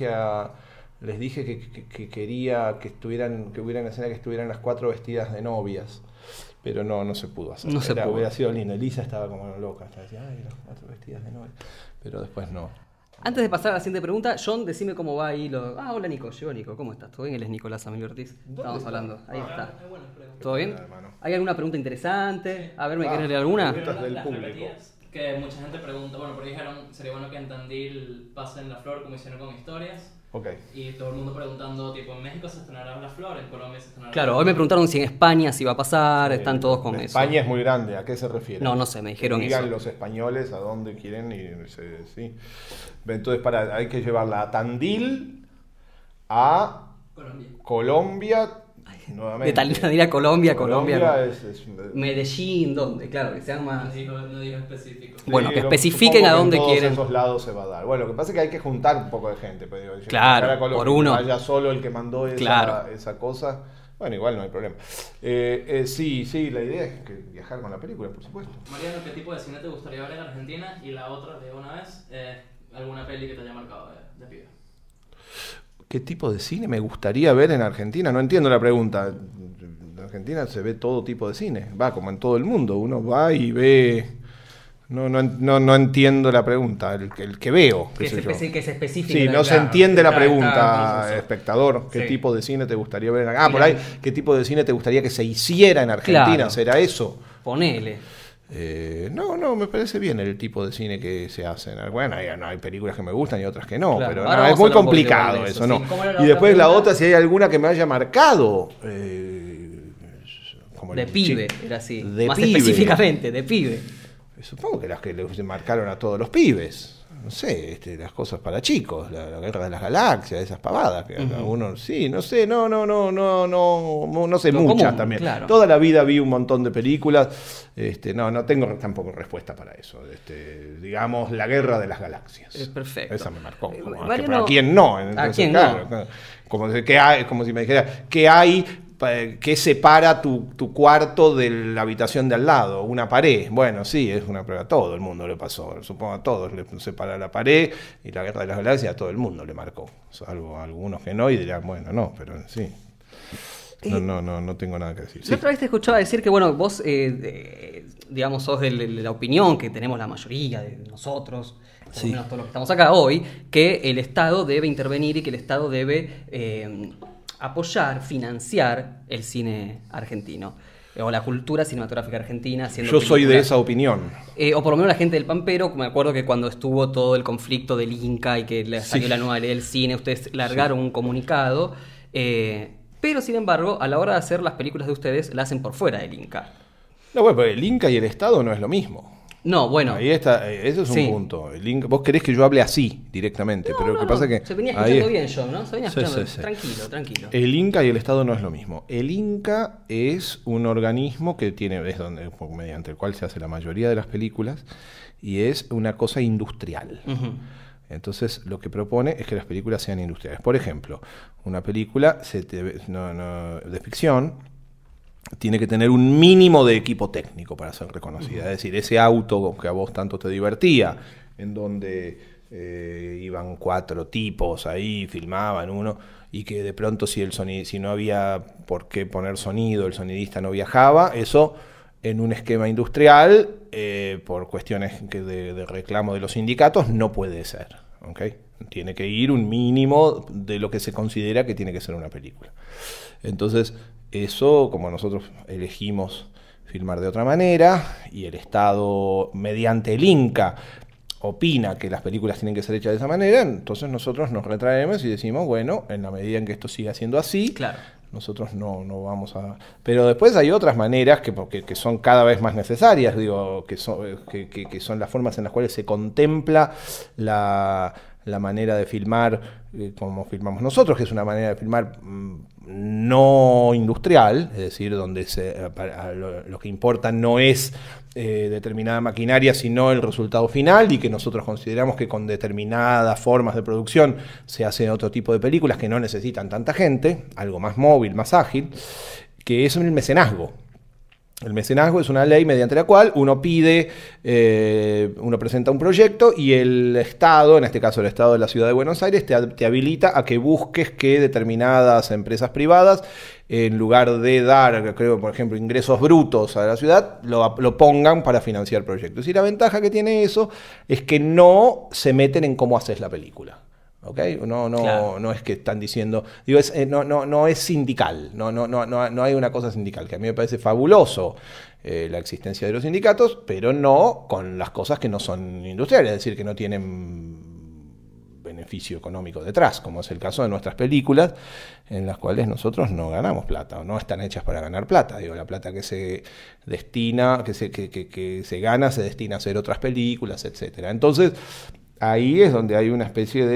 que quería que hubiera una escena que estuvieran las 4 vestidas de novias. Pero no se pudo hacer. No se pudo. Hubiera sido lindo. Elisa estaba como loca. Decía, ay, las 4 vestidas de novias. Pero después no. Antes de pasar a la siguiente pregunta, John, decime cómo va ahí hola Nico, llegó Nico, ¿cómo estás? ¿Todo bien? Él es Nicolás Amelio Ortiz. Estamos hablando, ahí está. ¿Todo bien? ¿Hay alguna pregunta interesante? A ver, ¿me quieres leer alguna? Preguntas del público. Que mucha gente pregunta, bueno, porque dijeron, sería bueno que en Tandil pasen La Flor como hicieron con Historias. Okay. Y todo el mundo preguntando, tipo, en México se estrenará La Flor, en Colombia se estrenará. Claro, hoy me preguntaron si en España se iba a pasar, están todos con eso. España es muy grande, ¿a qué se refiere? No sé, me dijeron Digan eso. los españoles a dónde quieren y sí. Entonces hay que llevarla a Tandil, a Colombia nuevamente. De Tandil a Colombia. Es Medellín, ¿dónde? Claro, que sean más... No digo específico. Bueno, que especifiquen a dónde quieren. En todos esos lados se va a dar. Bueno, lo que pasa es que hay que juntar un poco de gente. Pues, claro, a Colombia, por uno. Que vaya solo el que mandó esa cosa. Bueno, igual no hay problema. Sí, la idea es que viajar con la película, por supuesto. Mariano, ¿qué tipo de cine te gustaría ver en Argentina? Y la otra, de una vez, alguna peli que te haya marcado de pibe. ¿Qué tipo de cine me gustaría ver en Argentina? No entiendo la pregunta. En Argentina se ve todo tipo de cine. Va, como en todo el mundo. Uno va y ve... No entiendo la pregunta. El que veo, que se especifique. Sí, no se entiende la pregunta, espectador. ¿Qué tipo de cine te gustaría ver? Por ahí, ¿qué tipo de cine te gustaría que se hiciera en Argentina? Claro. ¿Será eso? Ponele. Me parece bien el tipo de cine que se hace. Bueno, hay películas que me gustan y otras que no, Claro. pero es muy complicado eso, sí. ¿no? Y después la otra, si hay alguna que me haya marcado. Como de pibe, era así. Más pibe. Específicamente, de pibe. Supongo que las que les marcaron a todos los pibes. No sé, las cosas para chicos, la Guerra de las Galaxias, esas pavadas que uno, sí, no sé, no sé muchas también. Claro. Toda la vida vi un montón de películas, no tengo tampoco respuesta para eso. Digamos, la Guerra de las Galaxias. Es perfecto. Esa me marcó. Mariano, ¿A quién no? Entonces, ¿a quién claro, no? Como si me dijera, ¿qué hay? ¿Qué separa tu cuarto de la habitación de al lado? Una pared. Bueno, sí, es una prueba. A todo el mundo le pasó. Supongo a todos le separa la pared y la Guerra de las Galaxias a todo el mundo le marcó. Salvo a algunos que no y dirán, bueno, no, pero sí. No tengo nada que decir. Yo otra vez te escuchaba decir que, bueno, vos, digamos, sos de la opinión que tenemos la mayoría de nosotros, por lo menos todos los que estamos acá hoy, que el Estado debe intervenir y que el Estado debe... apoyar, financiar el cine argentino o la cultura cinematográfica argentina. Yo soy de esa opinión. O por lo menos la gente del Pampero, me acuerdo que cuando estuvo todo el conflicto del Inca y que salió la nueva ley del cine, ustedes largaron un comunicado, pero sin embargo, a la hora de hacer las películas de ustedes, la hacen por fuera del Inca. No, bueno, pero el Inca y el Estado no es lo mismo. No, bueno. Ahí está, ese es un punto. El Inca, vos querés que yo hable así directamente, pero lo que pasa es que... Se venía escuchando bien yo, ¿no? Se venía escuchando. Sí. Tranquilo. El Inca y el Estado no es lo mismo. El Inca es un organismo que es donde, mediante el cual se hace la mayoría de las películas, y es una cosa industrial. Entonces, lo que propone es que las películas sean industriales. Por ejemplo, una película de ficción tiene que tener un mínimo de equipo técnico para ser reconocida. Es decir, ese auto que a vos tanto te divertía, en donde iban 4 tipos ahí, filmaban uno, y que de pronto si no había por qué poner sonido, el sonidista no viajaba, eso en un esquema industrial, por cuestiones de reclamo de los sindicatos, no puede ser. ¿Okay? Tiene que ir un mínimo de lo que se considera que tiene que ser una película. Entonces, eso, como nosotros elegimos filmar de otra manera, y el Estado, mediante el Inca, opina que las películas tienen que ser hechas de esa manera, entonces nosotros nos retraemos y decimos, bueno, en la medida en que esto siga siendo así, claro, nosotros no vamos a... Pero después hay otras maneras que son cada vez más necesarias, digo, que son las formas en las cuales se contempla la manera de filmar como filmamos nosotros, que es una manera de filmar no industrial, es decir, donde lo que importa no es determinada maquinaria, sino el resultado final, y que nosotros consideramos que con determinadas formas de producción se hacen otro tipo de películas que no necesitan tanta gente, algo más móvil, más ágil, que es el mecenazgo. El mecenazgo es una ley mediante la cual uno presenta un proyecto y el Estado, en este caso el Estado de la Ciudad de Buenos Aires, te habilita a que busques que determinadas empresas privadas, en lugar de dar, creo, por ejemplo, ingresos brutos a la ciudad, lo pongan para financiar proyectos. Y la ventaja que tiene eso es que no se meten en cómo haces la película. ¿Okay? Claro. No es que están diciendo, digo, no es sindical, no hay una cosa sindical, que a mí me parece fabuloso la existencia de los sindicatos, pero no con las cosas que no son industriales, es decir, que no tienen beneficio económico detrás, como es el caso de nuestras películas, en las cuales nosotros no ganamos plata, o no están hechas para ganar plata. Digo, la plata que se destina, que se gana, se destina a hacer otras películas, etcétera. Entonces, ahí es donde hay una especie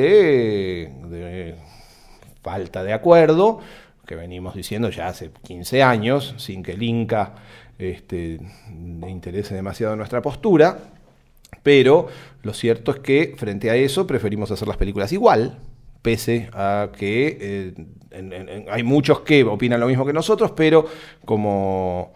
de falta de acuerdo, que venimos diciendo ya hace 15 años, sin que el Inca le interese demasiado nuestra postura, pero lo cierto es que frente a eso preferimos hacer las películas igual, pese a que hay muchos que opinan lo mismo que nosotros, pero como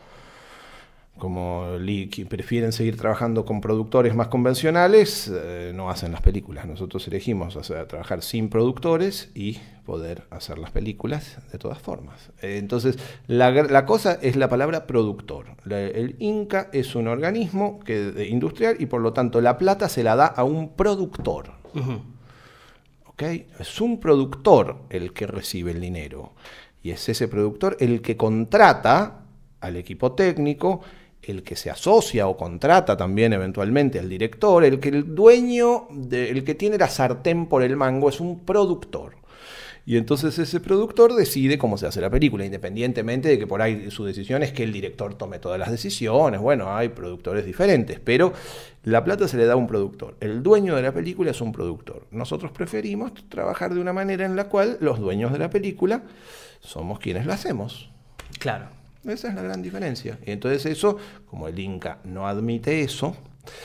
prefieren seguir trabajando con productores más convencionales, no hacen las películas. Nosotros elegimos trabajar sin productores y poder hacer las películas de todas formas. Entonces, la cosa es la palabra productor. El Inca es un organismo industrial y por lo tanto la plata se la da a un productor. ¿Okay? Es un productor el que recibe el dinero y es ese productor el que contrata al equipo técnico, el que se asocia o contrata también eventualmente al director, el que tiene la sartén por el mango es un productor. Y entonces ese productor decide cómo se hace la película, independientemente de que por ahí su decisión es que el director tome todas las decisiones. Bueno, hay productores diferentes, pero la plata se le da a un productor. El dueño de la película es un productor. Nosotros preferimos trabajar de una manera en la cual los dueños de la película somos quienes la hacemos. Claro. Esa es la gran diferencia. Y entonces eso, como el Inca no admite eso,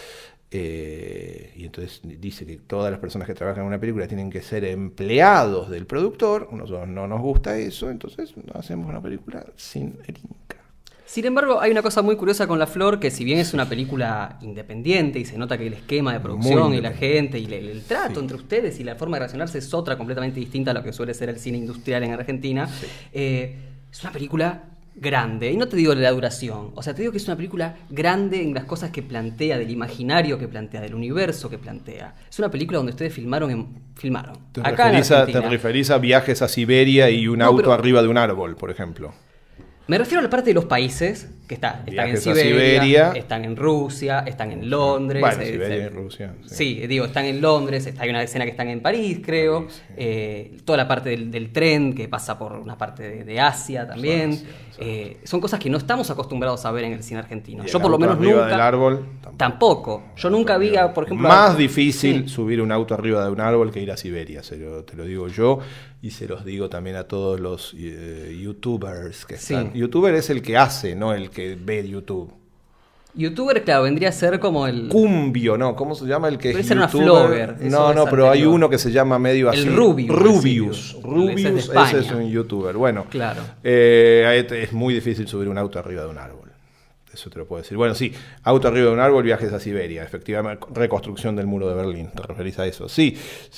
y entonces dice que todas las personas que trabajan en una película tienen que ser empleados del productor, a nosotros no nos gusta eso, entonces hacemos una película sin el Inca. Sin embargo, hay una cosa muy curiosa con La Flor, que si bien es una película independiente y se nota que el esquema de producción y la gente y el trato entre ustedes y la forma de relacionarse es otra completamente distinta a lo que suele ser el cine industrial en Argentina, es una película grande, y no te digo de la duración, o sea, te digo que es una película grande en las cosas que plantea, del imaginario que plantea, del universo que plantea. Es una película donde ustedes filmaron. ¿Te referís a viajes a Siberia y un auto arriba de un árbol, por ejemplo? Me refiero a la parte de los países, que están en Viajes a Siberia, Siberia. están en Rusia, están en Londres. Bueno, Siberia y Rusia. Sí, digo, están en Londres, hay una escena que están en París, creo. París, sí. Toda la parte del tren que pasa por una parte de Asia también. Son cosas que no estamos acostumbrados a ver en el cine argentino. Y Yo el por lo auto menos arriba nunca... del árbol, Tampoco. Yo nunca vi, por ejemplo... Más difícil Sí. subir un auto arriba de un árbol que ir a Siberia, te lo digo yo y se los digo también a todos los youtubers que están. Sí. Youtuber es el que hace, no el que ve YouTube. YouTuber, claro, vendría a ser como el... Cumbio, ¿no? ¿Cómo se llama el que Puede es ser una youtuber? flogger, eso No, es no, pero hay anterior. uno que se llama medio así. El Rubius. Rubius. Ese es de Rubius, España. ese es un youtuber. Bueno, Claro. es muy difícil subir un auto arriba de un árbol. Eso te lo puedo decir. Bueno, sí, auto arriba de un árbol, viajes a Siberia. Efectivamente, reconstrucción del muro de Berlín. ¿Te referís a eso? Sí,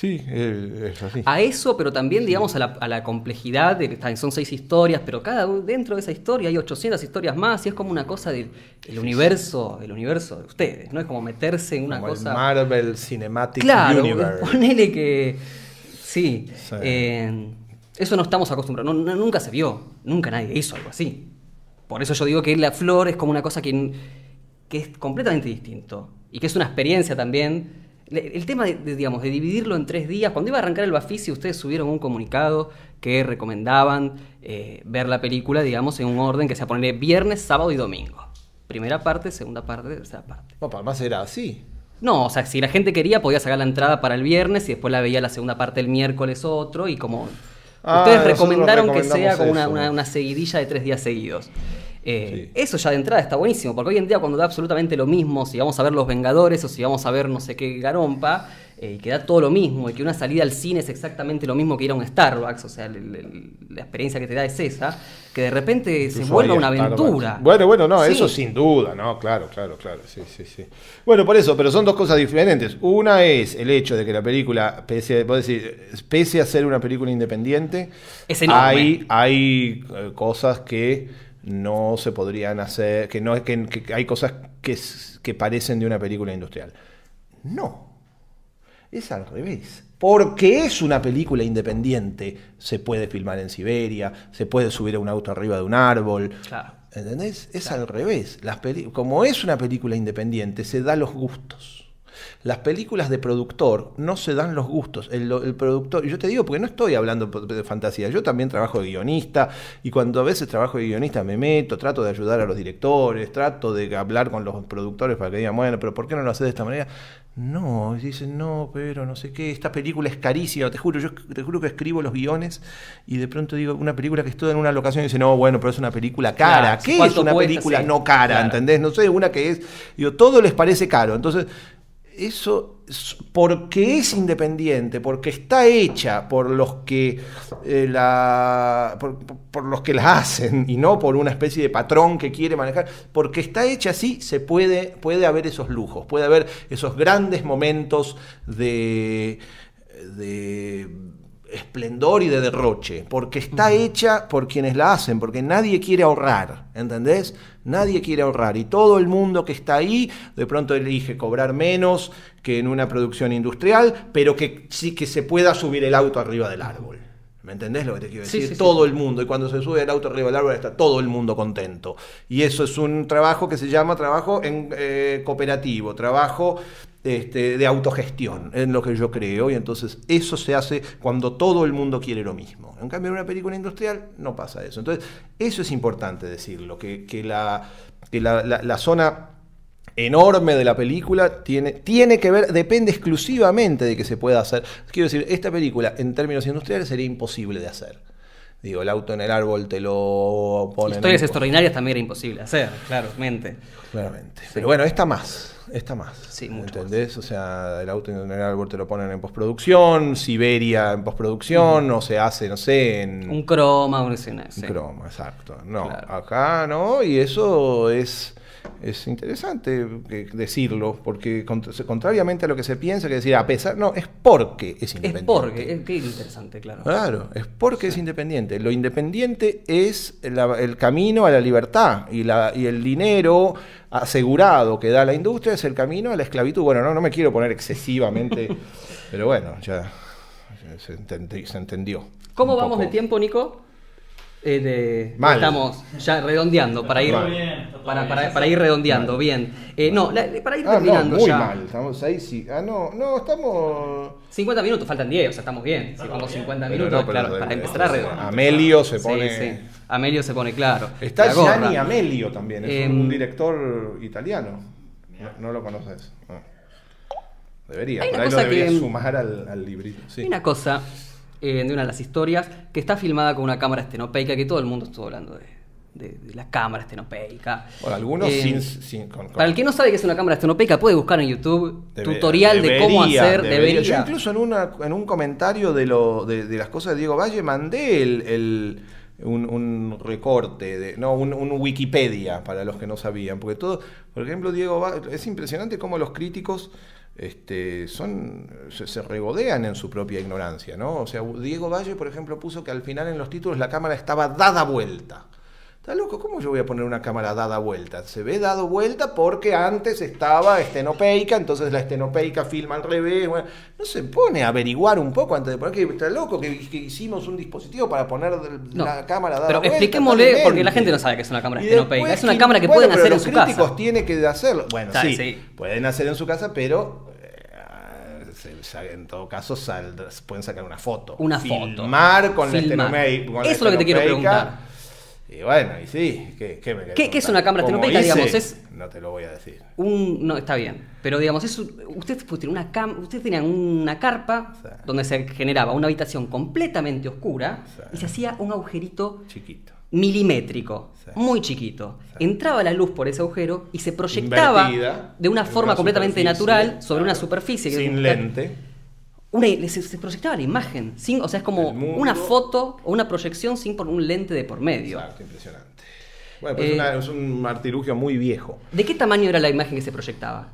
es así. A eso, pero también, digamos, a la complejidad de que son 6 historias, pero dentro de esa historia hay 800 historias más, y es como una cosa del universo de ustedes, ¿no? Es como meterse en una Como cosa... el Marvel Cinematic Claro, Universe. ponele que... Sí, Sí. eso no estamos acostumbrados, nunca se vio, nunca nadie hizo algo así. Por eso yo digo que la flor es como una cosa que es completamente distinto, y que es una experiencia también. El tema digamos, de dividirlo en 3 días, cuando iba a arrancar el Bafisi, ustedes subieron un comunicado que recomendaban ver la película, digamos, en un orden que sea ponerle viernes, sábado y domingo. Primera parte, segunda parte, tercera parte. No, además era así. No, o sea, si la gente quería, podía sacar la entrada para el viernes y después la veía la segunda parte el miércoles otro, y como... Ustedes nosotros recomendaron que sea como recomendamos una seguidilla de 3 días seguidos. Sí. Eso ya de entrada está buenísimo, porque hoy en día cuando da absolutamente lo mismo, si vamos a ver Los Vengadores o si vamos a ver no sé qué garompa, y que da todo lo mismo, y que una salida al cine es exactamente lo mismo que ir a un Starbucks, o sea, la experiencia que te da es esa, que de repente se Incluso vuelva ahí una está, aventura. Bueno, no, Sí. eso sin duda, ¿no? Claro, sí. Bueno, por eso, pero son dos cosas diferentes. Una es el hecho de que la película, pese a ser una película independiente, Es enorme. hay cosas que no se podrían hacer, que hay cosas que parecen de una película industrial. No. Es al revés. Porque es una película independiente, se puede filmar en Siberia, se puede subir a un auto arriba de un árbol. Claro. ¿Entendés? Es al revés. Como es una película independiente, se da los gustos. Las películas de productor no se dan los gustos. El productor, yo te digo porque no estoy hablando de fantasía, yo también trabajo de guionista, y cuando a veces trabajo de guionista me meto, trato de ayudar a los directores, trato de hablar con los productores para que digan, bueno, pero ¿por qué no lo haces de esta manera? No, dicen, no, pero no sé qué, esta película es carísima, yo te juro que escribo los guiones y de pronto digo, una película que estoy en una locación y dice, no, bueno, pero es una película cara. Claro, ¿Qué es ¿cuánto una cuesta? película Sí, no cara? claro. ¿Entendés? No sé, una que es, digo, todo les parece caro. Entonces, eso, porque es independiente, porque está hecha por los que por los que la hacen y no por una especie de patrón que quiere manejar, porque está hecha así, puede haber esos lujos, puede haber esos grandes momentos de esplendor y de derroche, porque está hecha por quienes la hacen, porque nadie quiere ahorrar, ¿entendés? Nadie quiere ahorrar, y todo el mundo que está ahí de pronto elige cobrar menos que en una producción industrial, pero que sí que se pueda subir el auto arriba del árbol. ¿Me entendés lo que te quiero decir? Sí, todo sí. el mundo, y cuando se sube el auto arriba del árbol está todo el mundo contento. Y eso es un trabajo que se llama trabajo cooperativo, trabajo de autogestión, en lo que yo creo, y entonces eso se hace cuando todo el mundo quiere lo mismo. En cambio, en una película industrial no pasa eso. Entonces, eso es importante decirlo, que la zona enorme de la película tiene que ver, depende exclusivamente de que se pueda hacer. Quiero decir, esta película en términos industriales sería imposible de hacer. Digo, el auto en el árbol te lo ponen. Historias extraordinarias también era imposible hacer, claramente. Claramente. Pero bueno, esta más. Sí, mucho ¿entendés? O sea, el auto en el árbol te lo ponen en postproducción, Siberia en postproducción, o se hace, no sé, en Un croma, una escena. un Sí. croma, exacto. No, Claro. acá no, y eso es interesante decirlo, porque contrariamente a lo que se piensa, que decir, a pesar, no, es porque es Es independiente. porque, qué interesante, claro. Claro, es porque es independiente. Lo independiente es el camino a la libertad, y el dinero asegurado que da la industria es el camino a la esclavitud. Bueno, no me quiero poner excesivamente, pero bueno, ya se entendió. ¿Cómo Un vamos poco. de tiempo, Nico? Mal. Estamos ya redondeando para ir, Está todo bien, está todo bien. para ir redondeando, bien. Para ir terminando muy ya. mal. Estamos ahí, sí. No, estamos... 50 minutos, faltan 10, o sea, estamos bien. Si vamos 50 minutos, claro, para empezar a redondear. Amelio se pone... Sí. Amelio se pone claro. Está La gorra. Gianni Amelio también, es Em, un director italiano. No lo conoces. No. Debería, Hay por una ahí lo cosa debería que- sumar al librito. Sí. Hay una cosa de una de las historias que está filmada con una cámara estenopeica, que todo el mundo estuvo hablando de la cámara estenopeica. Bueno, algunos con- Para el que no sabe qué es una cámara estenopeica, puede buscar en YouTube Debe- tutorial de cómo debería, hacer. debería. Debería. Yo incluso en un comentario de las cosas de Diego Valle mandé un recorte, un Wikipedia para los que no sabían, porque todo, por ejemplo, Diego Valle, es impresionante cómo los críticos se regodean en su propia ignorancia, ¿no? O sea, Diego Valle, por ejemplo, puso que al final en los títulos la cámara estaba dada vuelta. ¿Está loco? ¿Cómo yo voy a poner una cámara dada vuelta? Se ve dado vuelta porque antes estaba estenopeica, entonces la estenopeica filma al revés. Bueno, no se pone a averiguar un poco antes de poner que está loco que hicimos un dispositivo para poner No, la cámara dada pero vuelta. expliquémosle, totalmente. porque la gente no sabe que es una cámara Y estenopeica. después, Es una cámara que pueden pero hacer en los su críticos casa. tienen que hacerlo. Bueno, Claro, sí, sí. pueden hacer en su casa, pero en todo caso pueden sacar una foto. Una foto. Filmar con Filmar. la Eso es lo que te quiero preguntar. Y bueno, y sí, ¿qué me querés ¿Qué es contar? una cámara ¿Cómo estenopeica? hice? Digamos, es No te lo voy a decir. No, está bien. Pero digamos, ustedes tenían una carpa Sí. donde se generaba una habitación completamente oscura Sí. y se hacía un agujerito Chiquito. milimétrico, Sí. muy chiquito. Sí. Entraba la luz por ese agujero y se proyectaba Invertida, de una en forma una completamente superficie, natural sobre una superficie. Sin lente. Se proyectaba la imagen, o sea, es como El mundo. una foto o una proyección sin por un lente de por medio. Exacto, impresionante. Bueno, pues es un artilugio muy viejo. ¿De qué tamaño era la imagen que se proyectaba?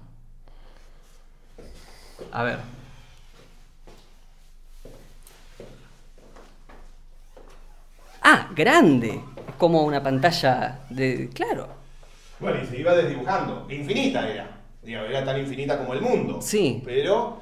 A ver. Ah, grande. Es como una pantalla de... Claro. Bueno, y se iba desdibujando. Infinita era. Digo, era tan infinita como el mundo. Sí. Pero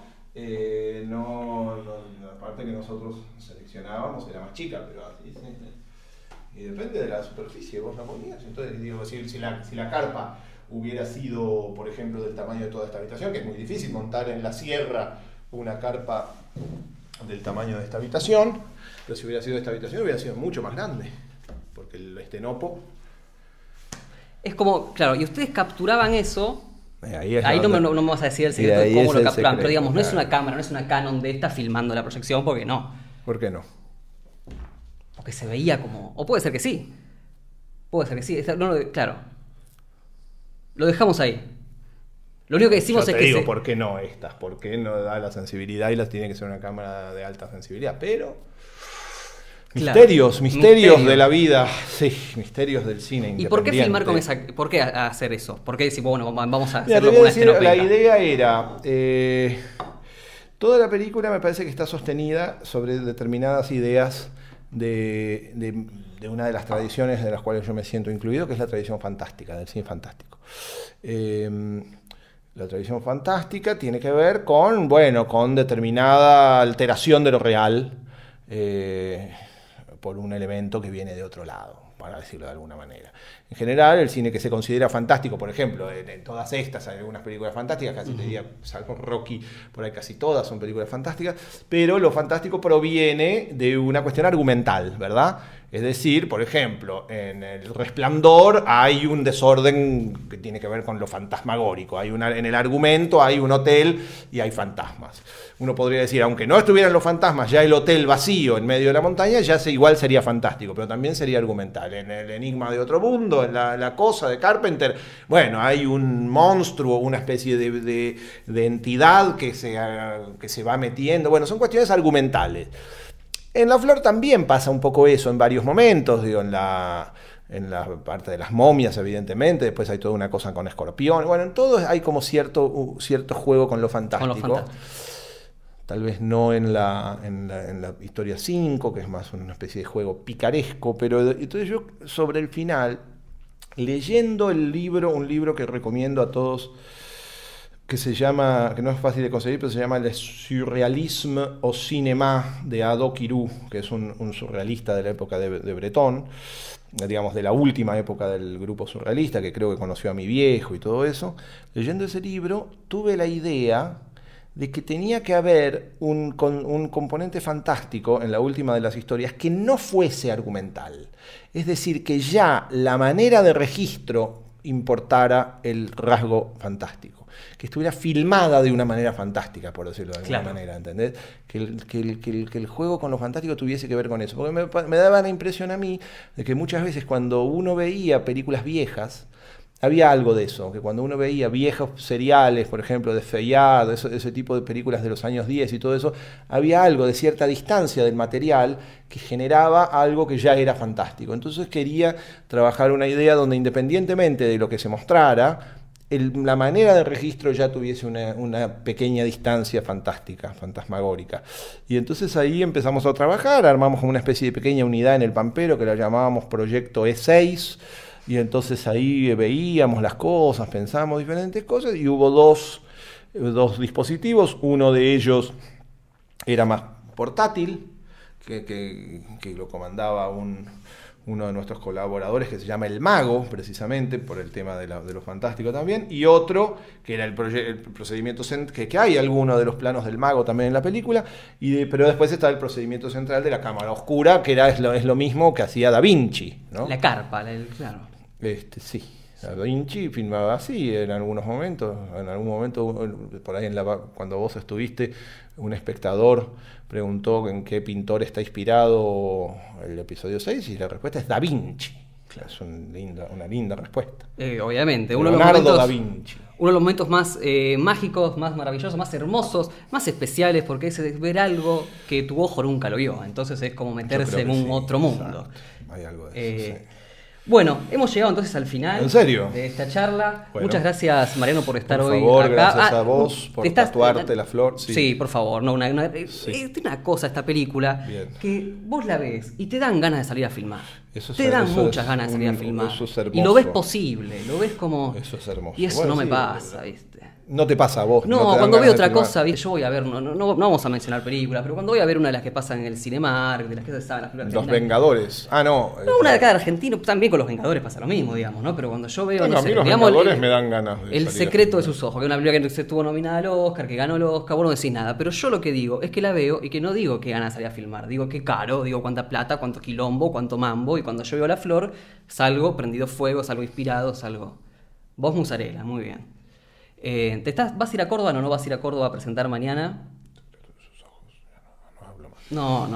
la parte que nosotros seleccionábamos era más chica, pero así sí. Y depende de la superficie, vos la ponías. Entonces, digo, si la carpa hubiera sido, por ejemplo, del tamaño de toda esta habitación, que es muy difícil montar en la sierra una carpa del tamaño de esta habitación, pero si hubiera sido esta habitación hubiera sido mucho más grande, porque el estenopo... Es como, claro, y ustedes capturaban eso. Ahí No me vas a decir el secreto de ahí cómo es lo el capturaban, secreto, pero digamos, no es claro. una cámara, no es una Canon de esta filmando la proyección, porque no. ¿Por qué no? Porque se veía como... O puede ser que sí. Puede ser que sí. Claro. Lo dejamos ahí. Lo único que decimos Yo es te que... digo, ¿por qué no estas? ¿Por qué no da la sensibilidad y las tiene que ser una cámara de alta sensibilidad? Pero... Claro. Misterios Misterio. de la vida. Sí, misterios del cine ¿Y por qué filmar con independiente. esa... ¿Por qué hacer eso? ¿Por qué decir, bueno, vamos a Mira, te hacerlo voy con a una decir, la estenopeica? idea era... toda la película me parece que está sostenida sobre determinadas ideas de una de las tradiciones de las cuales yo me siento incluido, que es la tradición fantástica, del cine fantástico. La tradición fantástica tiene que ver con determinada alteración de lo real por un elemento que viene de otro lado, para decirlo de alguna manera. En general, el cine que se considera fantástico, por ejemplo, en todas estas hay algunas películas fantásticas, casi te diría, salvo Rocky, por ahí casi todas son películas fantásticas, pero lo fantástico proviene de una cuestión argumental, ¿verdad? Es decir, por ejemplo, en El Resplandor hay un desorden que tiene que ver con lo fantasmagórico. En el argumento hay un hotel y hay fantasmas. Uno podría decir, aunque no estuvieran los fantasmas, ya el hotel vacío en medio de la montaña, igual sería fantástico, pero también sería argumental. En El Enigma de Otro Mundo, en la Cosa de Carpenter, bueno, hay un monstruo, una especie de entidad que se va metiendo. Bueno, son cuestiones argumentales. En La Flor también pasa un poco eso en varios momentos, digo, en la parte de las momias, evidentemente, después hay toda una cosa con Escorpión, bueno, en todo hay como cierto juego con lo fantástico. Tal vez no en la historia 5, que es más una especie de juego picaresco, pero entonces yo sobre el final, leyendo el libro, un libro que recomiendo a todos que se llama, que no es fácil de conseguir, pero se llama Le Surrealisme au Cinéma de Ado Quirou, que es un surrealista de la época de Breton, digamos de la última época del grupo surrealista, que creo que conoció a mi viejo y todo eso. Leyendo ese libro tuve la idea de que tenía que haber un componente fantástico en la última de las historias que no fuese argumental. Es decir, que ya la manera de registro importara el rasgo fantástico, que estuviera filmada de una manera fantástica, por decirlo de alguna manera, ¿entendés? Que el juego con lo fantástico tuviese que ver con eso, porque me daba la impresión a mí de que muchas veces cuando uno veía películas viejas, había algo de eso, que cuando uno veía viejos seriales, por ejemplo, de Feyard, ese tipo de películas de los años 10 y todo eso, había algo de cierta distancia del material que generaba algo que ya era fantástico. Entonces quería trabajar una idea donde, independientemente de lo que se mostrara, la manera de registro ya tuviese una pequeña distancia fantástica, fantasmagórica. Y entonces ahí empezamos a trabajar, armamos como una especie de pequeña unidad en el Pampero que la llamábamos Proyecto E6, y entonces ahí veíamos las cosas, pensamos diferentes cosas, y hubo dos dispositivos. Uno de ellos era más portátil, que lo comandaba uno de nuestros colaboradores, que se llama El Mago, precisamente, por el tema de lo fantástico también, y otro, que era el procedimiento que hay algunos de los planos del Mago también en la película, pero después está el procedimiento central de la cámara oscura, que es lo mismo que hacía Da Vinci, ¿no? La carpa, claro. Sí, Da Vinci filmaba así en algunos momentos. En algún momento, por ahí cuando vos estuviste, un espectador preguntó en qué pintor está inspirado el episodio 6 y la respuesta es Da Vinci. Es una linda respuesta. Obviamente, Leonardo da Vinci. Uno de los momentos más mágicos, más maravillosos, más hermosos, más especiales, porque es ver algo que tu ojo nunca lo vio. Entonces es como meterse en un otro mundo. Exacto. Hay algo de eso, sí. Bueno, hemos llegado entonces al final. ¿En serio? De esta charla. Bueno. Muchas gracias, Mariano, por estar hoy acá. Por favor, gracias a vos por tatuarte la flor. Sí, por favor. No, una cosa esta película. Bien. Que vos la ves y te dan ganas de salir a filmar. Te dan muchas ganas de salir a filmar. Eso es hermoso. Y lo ves posible, lo ves como... Eso es hermoso. Y eso no me pasa, ¿viste? No te pasa a vos. No, cuando veo otra cosa, ¿viste? Yo voy a ver, no vamos a mencionar películas, pero cuando voy a ver una de las que pasan en el Cinemark, de las que se saben las películas Los Vengadores. No. Una de cada argentino, también con Los Vengadores pasa lo mismo, digamos, ¿no? Pero cuando yo veo, a mí Los Vengadores me dan ganas de El secreto de sus ojos, que es una película que se estuvo nominada al Oscar, que ganó el Oscar, vos no decís nada, pero yo lo que digo es que la veo y que no digo que ganas de salir a filmar, digo que caro, digo cuánta plata, cuánto quilombo, cuánto mambo, y cuando yo veo La Flor, salgo prendido fuego, salgo inspirado, salgo... Vos Musarela, muy bien. ¿Vas a ir a Córdoba? No vas a ir a Córdoba a presentar mañana. No.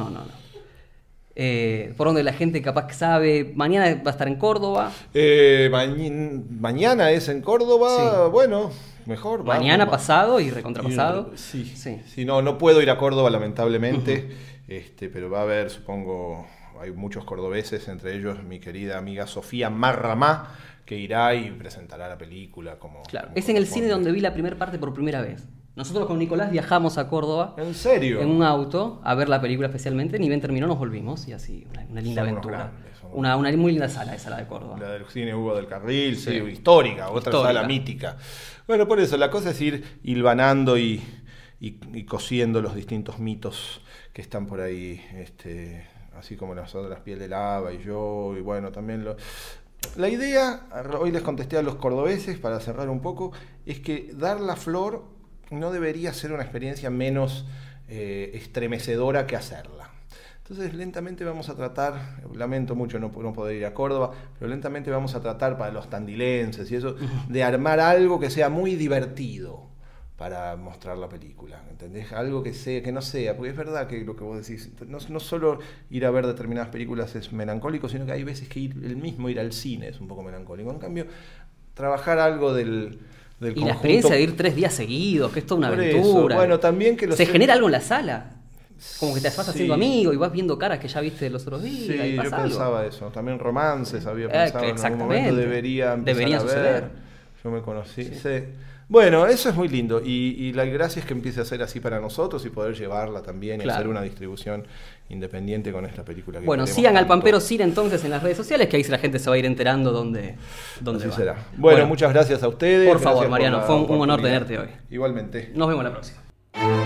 Por donde la gente capaz que sabe. Mañana va a estar en Córdoba. Mañana es en Córdoba. Sí. Bueno, mejor. Mañana, pasado y recontrapasado. Sí, no puedo ir a Córdoba, lamentablemente. Pero va a haber, supongo, hay muchos cordobeses, entre ellos mi querida amiga Sofía Marramá, que irá y presentará la película como... Claro, es en el cine donde vi la primera parte por primera vez. Nosotros con Nicolás viajamos a Córdoba. ¿En serio? En un auto a ver la película especialmente. Ni bien terminó, nos volvimos y así, una linda aventura. Grandes, una muy linda sala, esa la de Córdoba. La del cine Hugo del Carril, sí, histórica, otra sala mítica. Bueno, por eso, la cosa es ir hilvanando y cosiendo los distintos mitos que están por ahí, así como las otras Piel de Lava y yo, y bueno, también la idea, hoy les contesté a los cordobeses para cerrar un poco, es que dar La Flor no debería ser una experiencia menos estremecedora que hacerla. Entonces lentamente vamos a tratar, lamento mucho no poder ir a Córdoba, pero lentamente vamos a tratar para los tandilenses y eso, de armar algo que sea muy divertido para mostrar la película, ¿entendés? Algo que no sea, porque es verdad que lo que vos decís, no solo ir a ver determinadas películas es melancólico, sino que hay veces que ir al cine es un poco melancólico. En cambio, trabajar algo del y conjunto, la experiencia de ir 3 días seguidos, que es toda una aventura. Eso, bueno, también que se genera algo en la sala. Como que te vas haciendo amigo y vas viendo caras que ya viste los otros días. Sí, y pasa yo pensaba algo. eso. También romances había pensado en algún momento deberían suceder. Yo me conocí. Sí. Bueno, eso es muy lindo y la gracia es que empiece a ser así para nosotros y poder llevarla también y Claro. hacer una distribución independiente con esta película que Bueno, queremos sigan al tanto. Pampero Cine entonces en las redes sociales, que ahí la gente se va a ir enterando dónde Así va. será. Bueno, muchas gracias a ustedes. Por favor, Gracias Mariano, la fue un honor oportunidad. tenerte hoy. Igualmente. Nos vemos la próxima.